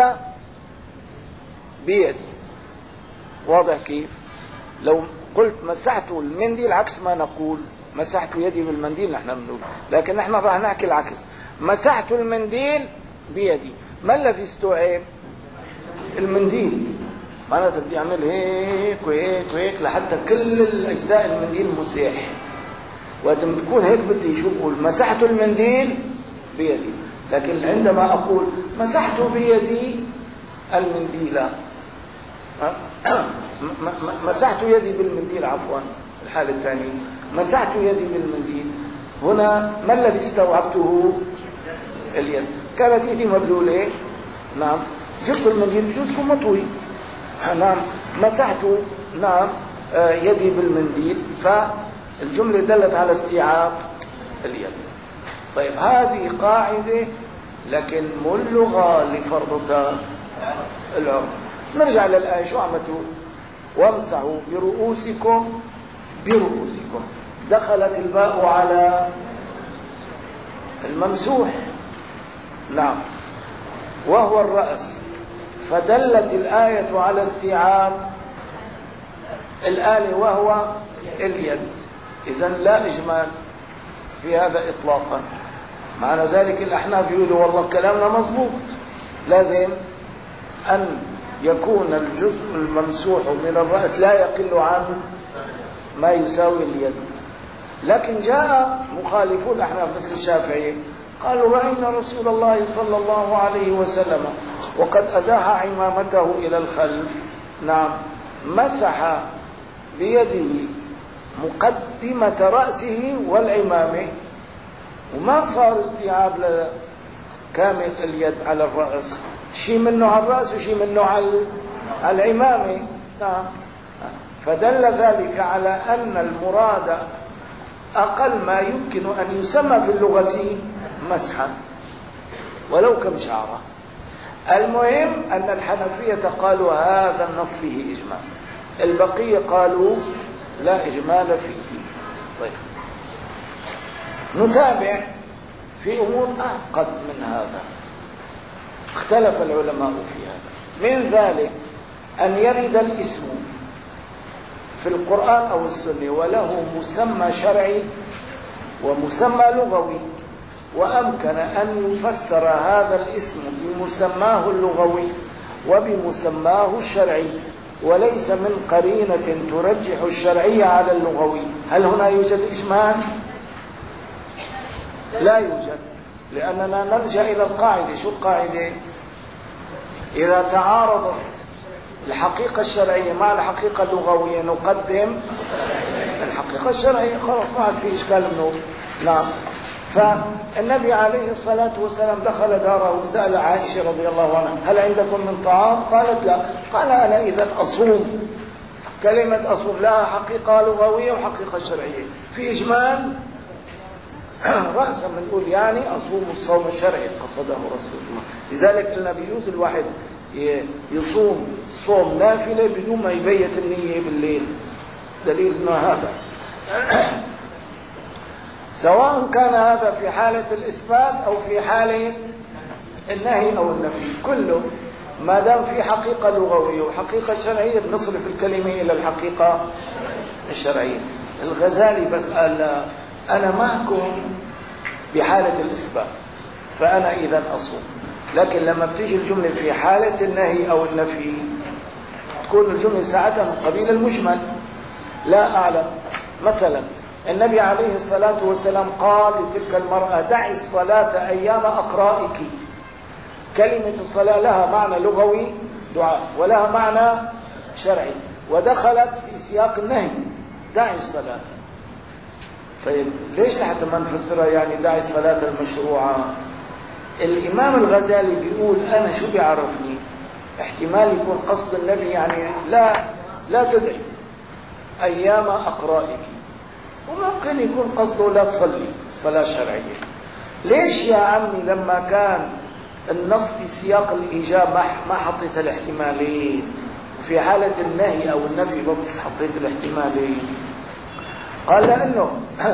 بيدي، واضح كيف؟ لو قلت مسحت المنديل عكس ما نقول مسحت يدي بالمنديل نحن بنقول، لكن نحن راح نحكي العكس، مسحت المنديل بيدي. ما الذي استوعب؟ المنديل. معناته بدي اعمل هيك وهيك وهيك لحتى كل الاجزاء المنديل مسيح. وقت ما تكون هيك بدي شو بقول؟ مسحت المنديل بيدي. لكن عندما اقول مسحت بيدي المنديل، مسحت يدي بالمنديل، عفوا الحالة الثانية مسحت يدي بالمنديل، هنا ما الذي استوعبته؟ اليد. كانت يدي مبلولة، نعم، جبت المنديل بجوزكم مطوي، نعم، مسحت، نعم، يدي بالمنديل، فالجملة دلت على استيعاب اليد. طيب هذه قاعدة، لكن مو اللغة لفرضها العرف. نرجع للآية، شو عم تقول؟ وامسحوا برؤوسكم، برؤوسكم دخلت الباء على الممسوح، نعم، وهو الرأس، فدلت الآية على استيعاب الآلة وهو اليد. إذن لا إجمال في هذا إطلاقا. معنى ذلك الأحناف يقولوا والله كلامنا مضبوط، لازم أن يكون الجزء الممسوح من الرأس لا يقل عن ما يساوي اليد. لكن جاء مخالفون الأحناف مثل الشافعي قالوا رأينا رسول الله صلى الله عليه وسلم وقد أزاح عمامته إلى الخلف، نعم، مسح بيده مقدمة رأسه والعمامة، وما صار استيعاب كامل اليد على الرأس، شيء منه على الرأس وشيء منه على العمامة، نعم. فدل ذلك على أن المراد أقل ما يمكن أن يسمى في اللغة مسحا ولو كم شعرة. المهم أن الحنفية قالوا هذا النص فيه إجمال، البقية قالوا لا إجمال فيه. طيب نتابع في أمور أعقد من هذا، اختلف العلماء في هذا. من ذلك أن يرد الاسم في القرآن أو السنة وله مسمى شرعي ومسمى لغوي، وأمكن أن يفسر هذا الاسم بمسماه اللغوي وبمسماه الشرعي، وليس من قرينة ترجح الشرعي على اللغوي. هل هنا يوجد إجمال؟ لا يوجد، لأننا نرجع إلى القاعدة. شو القاعدة؟ إذا تعارضت الحقيقة الشرعية مع الحقيقة اللغوية نقدم الحقيقة الشرعية، خلاص ما عاد في إشكال منه. نعم. فالنبي عليه الصلاة والسلام دخل داره وسأل عائشة رضي الله عنها هل عندكم من طعام؟ قالت لا. قال أنا إذا أصوم. كلمة أصوم لها حقيقة لغوية وحقيقة شرعية. في إجمال رأسا بنقول يعني أصوم الصوم الشرعي قصده رسول الله. لذلك قلنا بيجوز الواحد يصوم صوم نافلة بدون ما يبيت النية بالليل، دليل انه هذا سواء كان هذا في حالة الإثبات أو في حالة النهي أو النفي، كله ما دام في حقيقة لغوية وحقيقة شرعية بنصرف الكلمة إلى الحقيقة الشرعية. الغزالي بس قال أنا معكم بحالة الإثبات فأنا إذا أصوم، لكن لما بتيجي الجملة في حالة النهي أو النفي تكون الجملة ساعتها من قبيل المجمل. لا أعلم، مثلا النبي عليه الصلاة والسلام قال لتلك المرأة دعي الصلاة أيام أقرائك. كلمة الصلاة لها معنى لغوي دعاء ولها معنى شرعي، ودخلت في سياق النهي دعي الصلاة. طيب ليش لحتى ما نفسرها يعني دعي الصلاة المشروعة؟ الإمام الغزالي بيقول أنا شو بيعرفني، احتمال يكون قصد النبي يعني لا تدعي أيام أقرائك، وممكن يكون قصده لا تصلي صلاة شرعية. ليش يا عمي لما كان النص في سياق الإيجاب ما حطيت الاحتمالين، وفي حالة النهي أو النفي بس حطيت الاحتمالين؟ قال لأنه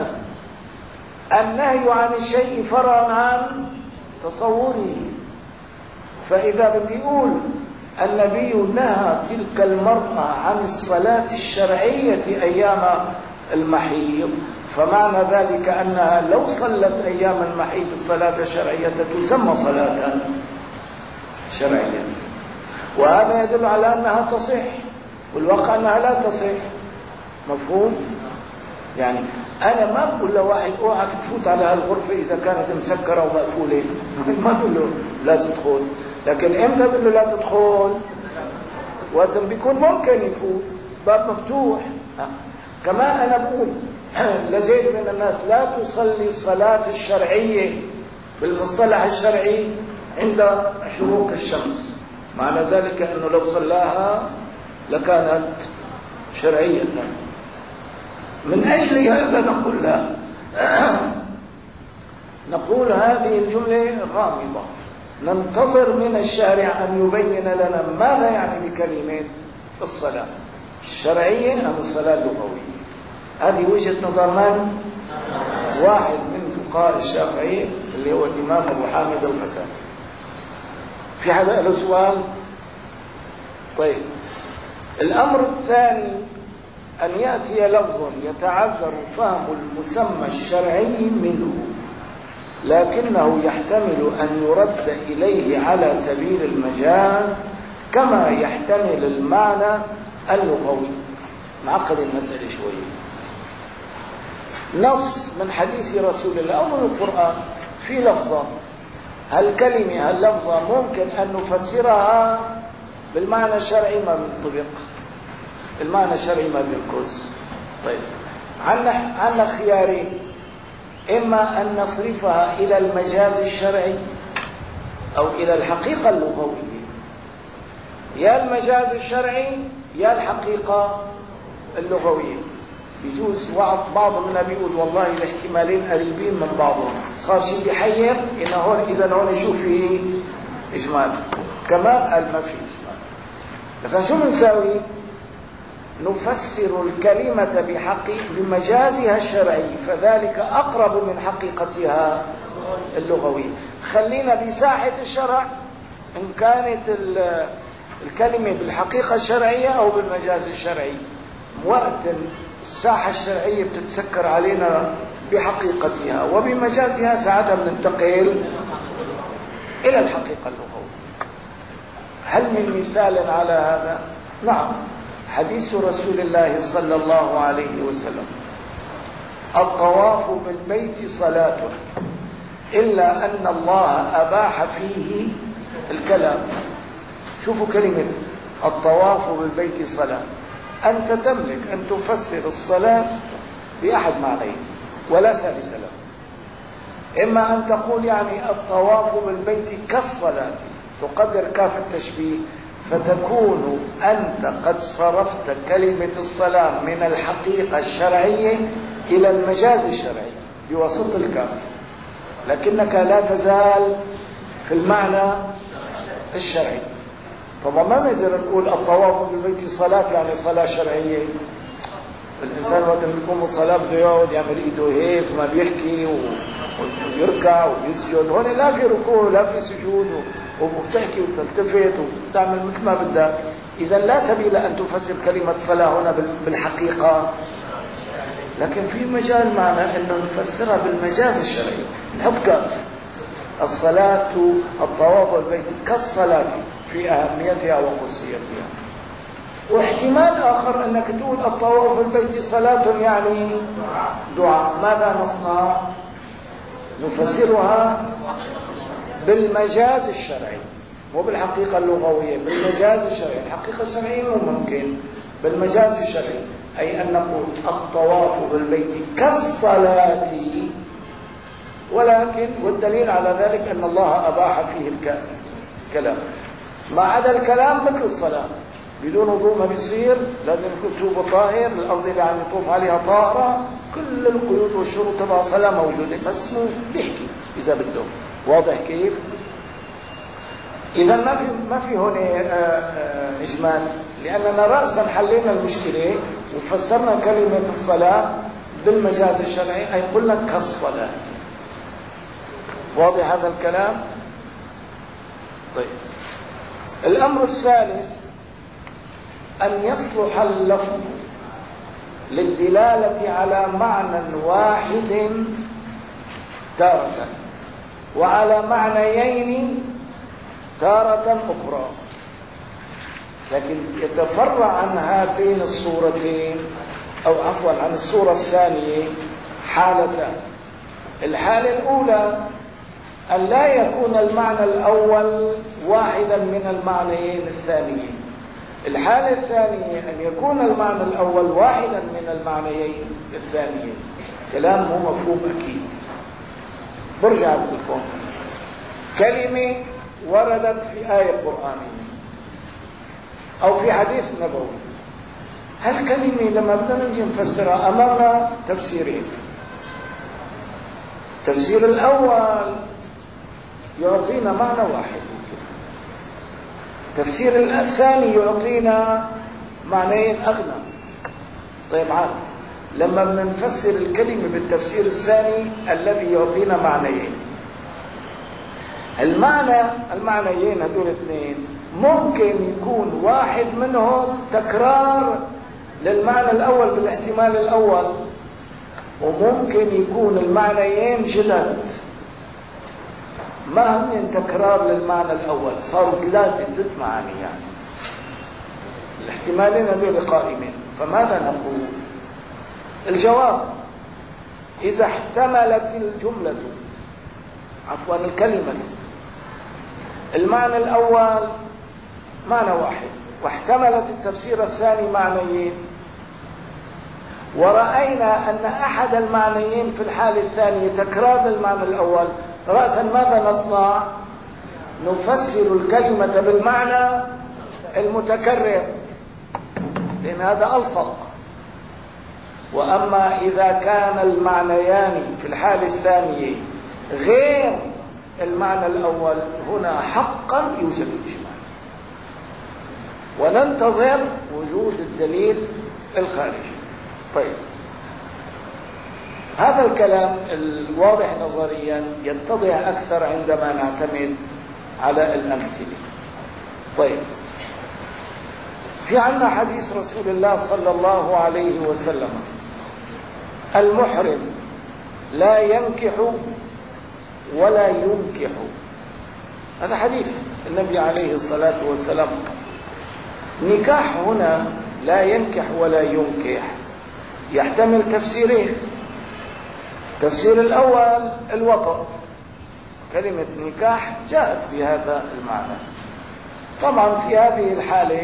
النهي عن الشيء فرع عن تصوره. فإذا بدي يقول النبي نهى تلك المرأة عن الصلاة الشرعية أيام المحيض، فمعنى ذلك أنها لو صلت أيام المحيض الصلاة الشرعية تسمى صلاة شرعية، وهذا يدل على أنها تصح، والواقع أنها لا تصح. مفهوم؟ يعني أنا ما بقول لواحد اوعك تفوت على هالغرفة إذا كانت مسكرة ومقفولة، ما بقول له لا تدخل، لكن إمتى بقول له لا تدخل؟ وقت بيكون ممكن يفوت باب مفتوح. كمان أنا بقول لزيد من الناس لا تصلي الصلاة الشرعية بالمصطلح الشرعي عند شروق الشمس، معنى ذلك أنه لو صلاها لكانت شرعية. من أجل هذا نقول لا، نقول هذه الجملة غامضة، ننتظر من الشارع أن يبين لنا ماذا يعني بكلمة الصلاة الشرعية أم الصلاة اللغوية. هذه وجهة نظر من؟ واحد من فقهاء الشافعي اللي هو الإمام أبو حامد الغزالي. في حدا له سؤال؟ طيب، الأمر الثاني أن يأتي لفظ يتعذر فهم المسمى الشرعي منه، لكنه يحتمل أن يرد إليه على سبيل المجاز كما يحتمل المعنى اللغوي. معقد المسألة شوية. نص من حديث رسول الله أو من القرآن في لفظة، هالكلمة هاللفظة ممكن أن نفسرها بالمعنى الشرعي ما بينطبق، المعنى الشرعي ما بينقص. طيب، عندنا خيارين، إما أن نصرفها إلى المجاز الشرعي أو إلى الحقيقة اللغوية، يا المجاز الشرعي يا الحقيقة اللغوية. بيجوز بعضنا بيقول والله الاحتمالين قريبين من بعضهم، صار شيء بيحير إن هون إذا هون شو في إجمال، كمان قال ما في إجمال. لكن شو بنساوي؟ نفسر الكلمة بمجازها الشرعي، فذلك أقرب من حقيقتها اللغوية. خلينا بساحة الشرع إن كانت الكلمة بالحقيقة الشرعية أو بالمجاز الشرعي. وقت الساحة الشرعية بتتسكر علينا بحقيقتها وبمجازها، ساعتها بننتقل إلى الحقيقة اللغوية. هل من مثال على هذا؟ نعم، حديث رسول الله صلى الله عليه وسلم: الطواف بالبيت صلاة إلا أن الله أباح فيه الكلام. شوفوا كلمة الطواف بالبيت صلاة، أنت تملك أن تفسر الصلاة بأحد معنيين ولا ثالث له. إما أن تقول يعني الطواف بالبيت كالصلاة، تقدر كاف التشبيه، فتكون أنت قد صرفت كلمة الصلاة من الحقيقة الشرعية إلى المجاز الشرعي بواسطة الكاف، لكنك لا تزال في المعنى الشرعي. طبعا ما نقدر نقول الطواف بالبيت صلاة يعني صلاة شرعية. الإنسان وقت بيكون بالصلاة بده يقعد يعمل إيده هيك وما بيحكي ويركع ويسجد. هون لا في ركوع لا في سجود، وبتحكي وتلتفت وتعمل مثل ما بدك. إذا لا سبيل أن تفسر كلمة صلاة هنا بالحقيقة، لكن في مجال معنى أنه نفسرها بالمجاز الشرعي. نحط الصلاة الطواف والبيت كالصلاة في أهميتها وقدسيتها. واحتمال آخر أنك تقول الطواف بالبيت صلاة يعني دعاء. ماذا نصنع؟ نفسرها بالمجاز الشرعي وبالحقيقة اللغوية. بالمجاز الشرعي، الحقيقة الشرعية مو ممكن، بالمجاز الشرعي أي أن نقول الطواف بالبيت كالصلاة، ولكن والدليل على ذلك أن الله أباح فيه الكلام. ما عدا الكلام مثل الصلاة بدون وضوء ما بيصير، لازم يكون ثوبه طاهر، الأرض اللي عم يطوف عليها طاهرة، كل القيود والشروط تبع صلاة موجودة، بس مو بيحكي إذا بده. واضح كيف؟ إذا ما في هون إجمال، لأننا رأسا حلينا المشكلة وفسرنا كلمة الصلاة بالمجاز الشرعي، أي قلنا كالصلاة. واضح هذا الكلام؟ طيب، الأمر الثالث أن يصلح اللفظ للدلالة على معنى واحد تارة وعلى معنيين تارة أخرى، لكن يتفرع عن هاتين الصورتين أو عفوا عن الصورة الثانية حالتان. الحالة الأولى أن لا يكون المعنى الأول واحدا من المعنيين الثانيين. الحالة الثانية أن يكون المعنى الأول واحدا من المعنيين الثانيين. كلام مو مفهوم أكيد. برجع لكم كلمة وردت في آية قرآنية أو في حديث نبوي، هالكلمة لما بدنا نجي نفسرها أمامنا تفسيرين. التفسير الأول يعطينا معنى واحد، التفسير الثاني يعطينا معنيين أغنى. طيب عاد لما بدنا نفسر الكلمة بالتفسير الثاني الذي يعطينا معنيين، المعنيين هدول اثنين ممكن يكون واحد منهم تكرار للمعنى الأول بالاحتمال الأول، وممكن يكون المعنيين جدد ما هم تكرار للمعنى الأول، صاروا ثلاث معاني يعني الاحتمالين هذول قائمين. فماذا نقول؟ الجواب: إذا احتملت الجملة الكلمة المعنى الأول معنى واحد واحتملت التفسير الثاني معنيين، ورأينا أن أحد المعنيين في الحالة الثانية تكرار للمعنى الأول، رأسا ماذا نصنع؟ نفسر الكلمة بالمعنى المتكرر، لأن هذا ألصق. وأما إذا كان المعنيان في الحالة الثانية غير المعنى الأول هنا حقا يوجد الإجماع، وننتظر وجود الدليل الخارجي. طيب، هذا الكلام الواضح نظريا يتضح أكثر عندما نعتمد على الأمثلة. طيب، في عنا حديث رسول الله صلى الله عليه وسلم: المحرم لا ينكح ولا ينكح. هذا حديث النبي عليه الصلاة والسلام. نكاح هنا لا ينكح ولا ينكح يحتمل تفسيرين. التفسير الأول الوطأ، كلمة نكاح جاءت بهذا المعنى. طبعا في هذه الحالة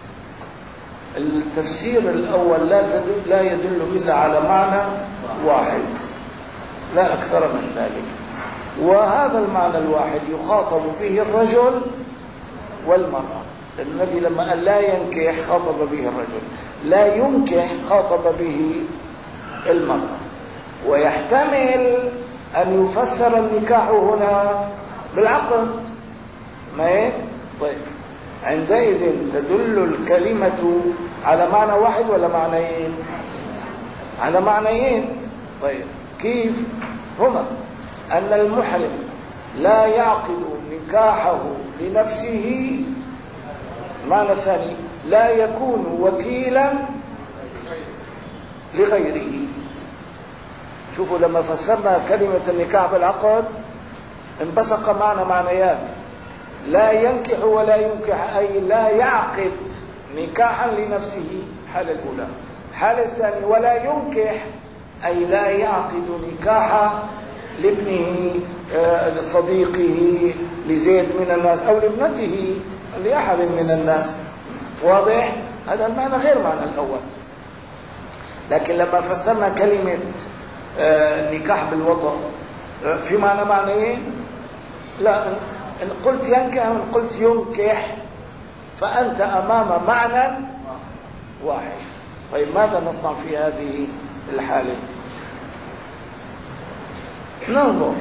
التفسير الأول لا يدل إلا على معنى واحد، لا أكثر من ذلك، وهذا المعنى الواحد يخاطب به الرجل والمرأة. النبي لما قال لا ينكح خاطب به الرجل، لا ينكح خاطب به المرأة. ويحتمل أن يفسر النكاح هنا بالعقد، ما هيك؟ طيب، عندئذ تدل الكلمة على معنى واحد ولا معنيين؟ على معنيين. طيب، كيف هما؟ أن المحرم لا يعقد نكاحه لنفسه، معنى ثاني لا يكون وكيلا لغيره. شوفوا لما فسرنا كلمة النكاح بالعقد انبثق معنا معنيان: لا ينكح ولا ينكح، أي لا يعقد نكاحا لنفسه حالة الأولى. حالة الثانية ولا ينكح، أي لا يعقد نكاحا لابنه، لصديقه، لزيد من الناس، أو لابنته، لأحد من الناس. واضح؟ هذا المعنى غير معنى الأول. لكن لما فسرنا كلمة النكاح بالوطأ في معنيين، لا، إن قلت ينكح وإن قلت ينكح فأنت أمام معنى واحد. طيب، ماذا نصنع في هذه الحالة؟ ننظر.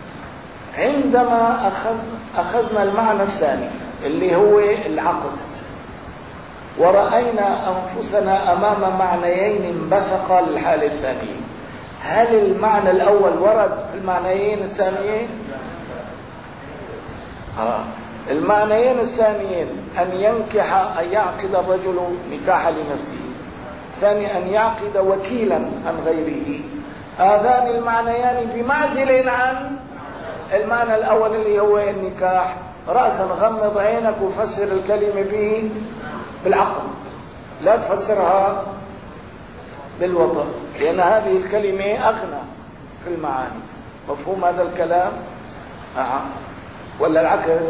عندما أخذنا المعنى الثاني اللي هو العقد، ورأينا أنفسنا أمام معنيين انبثقا للحالة الثانية، هل المعنى الأول ورد في المعنيين الثانيين؟ المعنيين الثانيين أن ينكح، أن يعقد الرجل نكاحا لنفسه، ثاني أن يعقد وكيلا عن غيره. هذان المعنيان بمعزل عن المعنى الأول اللي هو النكاح. رأسا غمض عينك وفسر الكلمة به بالعقل، لا تفسرها بالوطأ، لأن هذه الكلمة أغنى في المعاني. مفهوم هذا الكلام؟ ولا العكس؟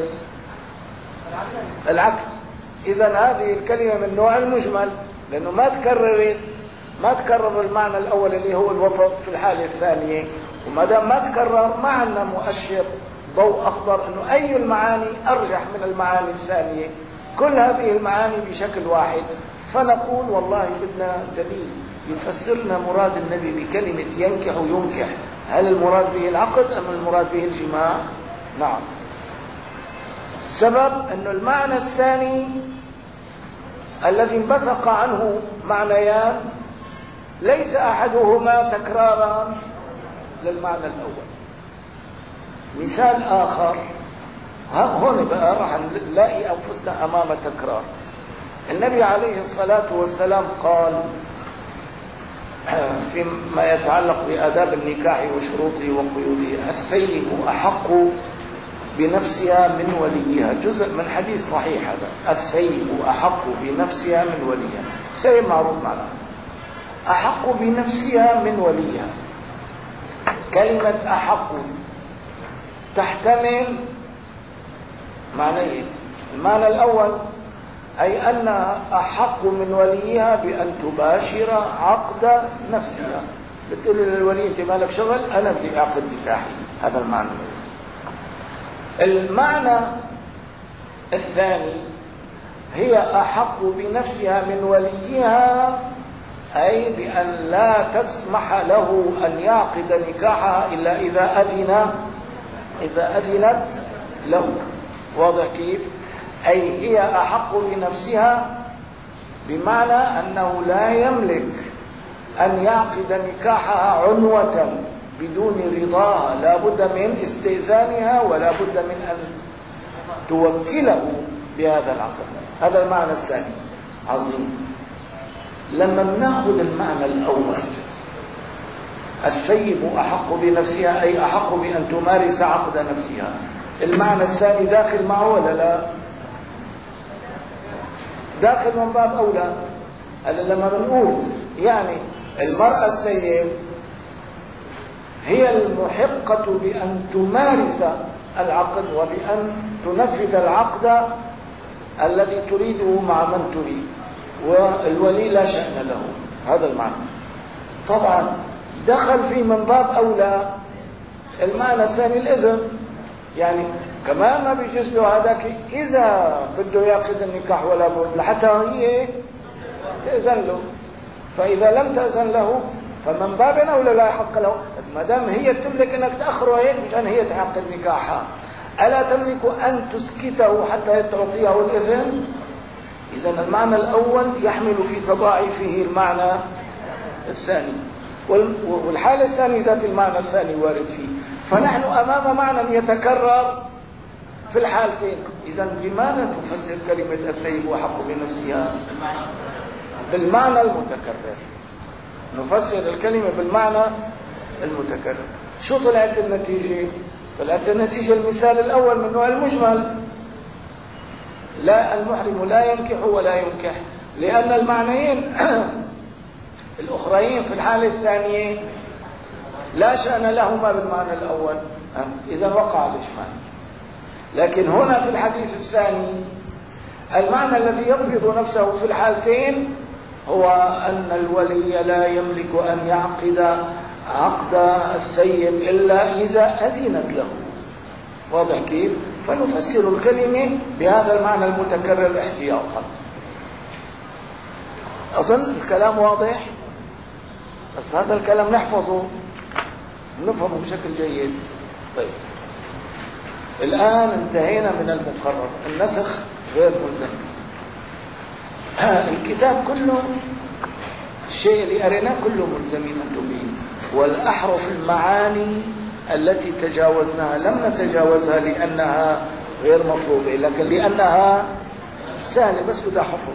العكس. إذن هذه الكلمة من نوع المجمل، لأنه ما تكرر المعنى الأول اللي هو الوطأ في الحالة الثانية، وما دام ما تكرر ما عندنا مؤشر ضوء أخضر أنه أي المعاني أرجح من المعاني الثانية. كل هذه المعاني بشكل واحد، فنقول والله بدنا دليل يفسر لنا مراد النبي بكلمة ينكح وينكح، هل المراد به العقد أم المراد به الجماع؟ نعم. السبب أنه المعنى الثاني الذي انبثق عنه معنيان ليس أحدهما تكرارا للمعنى الأول. مثال آخر، هون بقى راح نلاقي أنفسنا أمام تكرار. النبي عليه الصلاة والسلام قال فيما يتعلق بآداب النكاح وشروطه وقيوده: الثيب أحق بنفسها من وليها. جزء من حديث صحيح هذا: الثيب أحق بنفسها من وليها. ثيب معروف معناه، أحق بنفسها من وليها. كلمة أحق تحتمل معنيين: المعنى الأول أي أنها أحق من وليها بأن تباشر عقد نفسها، بتقول للولي أنت مالك شغل، أنا بدي أعقد نكاحي. هذا المعنى. المعنى الثاني هي أحق بنفسها من وليها، أي بأن لا تسمح له أن يعقد نكاحها إلا إذا أذنت له. واضح كيف؟ أي هي أحق بنفسها، بمعنى أنه لا يملك أن يعقد نكاحها عنوة بدون رضاها، لا بد من استئذانها ولا بد من أن توكله بهذا العقد. هذا المعنى الثاني. عظيم. لما بناخذ المعنى الأول، الثيب أحق بنفسها أي أحق بأن تمارس عقد نفسها، المعنى الثاني داخل معه ولا لا؟ داخل من باب أولى. لما بنقول يعني المرأة السيد هي المحقة بأن تمارس العقد وبأن تنفذ العقد الذي تريده مع من تريد، والولي لا شأن له. هذا المعنى. طبعا دخل في من باب أولى المعنى الثاني الإذن، يعني كمان ما بيجوز له هذاك إذا بده يعقد النكاح ولا بد لحتى هي تأذن له، فإذا لم تأذن له فمن باب أولى لا يحق له، ما دام هي تملك أنك تأخره هيك مشان هي تعقد نكاحها. ألا تملك أن تسكته حتى تعطيه الإذن؟ إذن المعنى الأول يحمل في تضاعفه المعنى الثاني، والحالة الثانية ذات المعنى الثاني وارد فيه. فنحن أمام معنى يتكرر في الحالتين. إذن بماذا تفسر كلمة الثيب أحق بنفسها؟ بالمعنى المتكرر. نفسر الكلمة بالمعنى المتكرر. شو طلعت النتيجة؟ طلعت النتيجة المثال الأول من نوع المجمل، لا المحرم لا ينكح ولا ينكح، لأن المعنيين الأخرين في الحالة الثانية لا شأن لهما بالمعنى الأول، إذا وقع الإجمال. لكن هنا في الحديث الثاني المعنى الذي يفرض نفسه في الحالتين هو أن الولي لا يملك أن يعقد عقد الثيب إلا إذا أذنت له. واضح كيف؟ فنفسر الكلمة بهذا المعنى المتكرر احتياطا. أظن الكلام واضح، بس هذا الكلام نحفظه نفهمه بشكل جيد. طيب، الآن انتهينا من المقرر. النسخ غير ملزم. الكتاب كله الشيء اللي قريناه كله ملزمين أنتم به، والأحرف المعاني التي تجاوزناها لم نتجاوزها لأنها غير مطلوبة، لكن لأنها سهلة بس بدها حفظ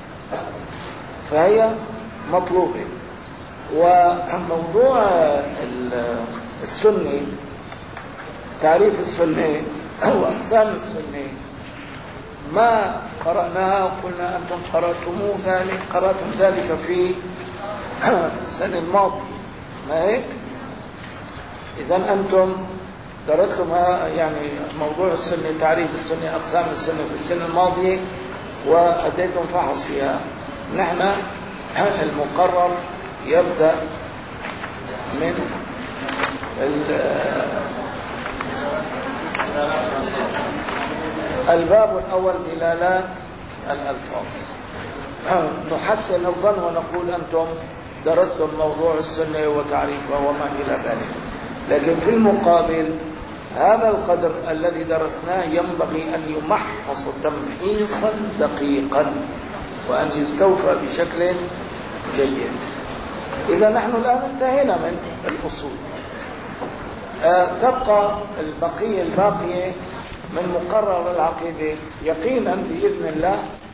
فهي مطلوبة. وموضوع السنة، تعريف السنة أو أقسام السنة ما قرأناها وقلنا أنتم قرأتم ذلك في السنة الماضية، ما هيك؟ إذن أنتم درستم يعني موضوع السنة، تعريف السنة، أقسام السنة في السنة الماضية وأديتم فحص فيها. نحن المقرر يبدأ من الباب الأول، دلالات الألفاظ. نحسن الظن ونقول أنتم درستم موضوع السنة وتعريفها وما إلى ذلك، لكن في المقابل هذا القدر الذي درسناه ينبغي أن يمحص تمحيصا دقيقا وأن يستوفى بشكل جيد. إذا نحن الآن انتهينا من الأصول، تبقى البقية الباقية من مقرر العقيدة يقينا بإذن الله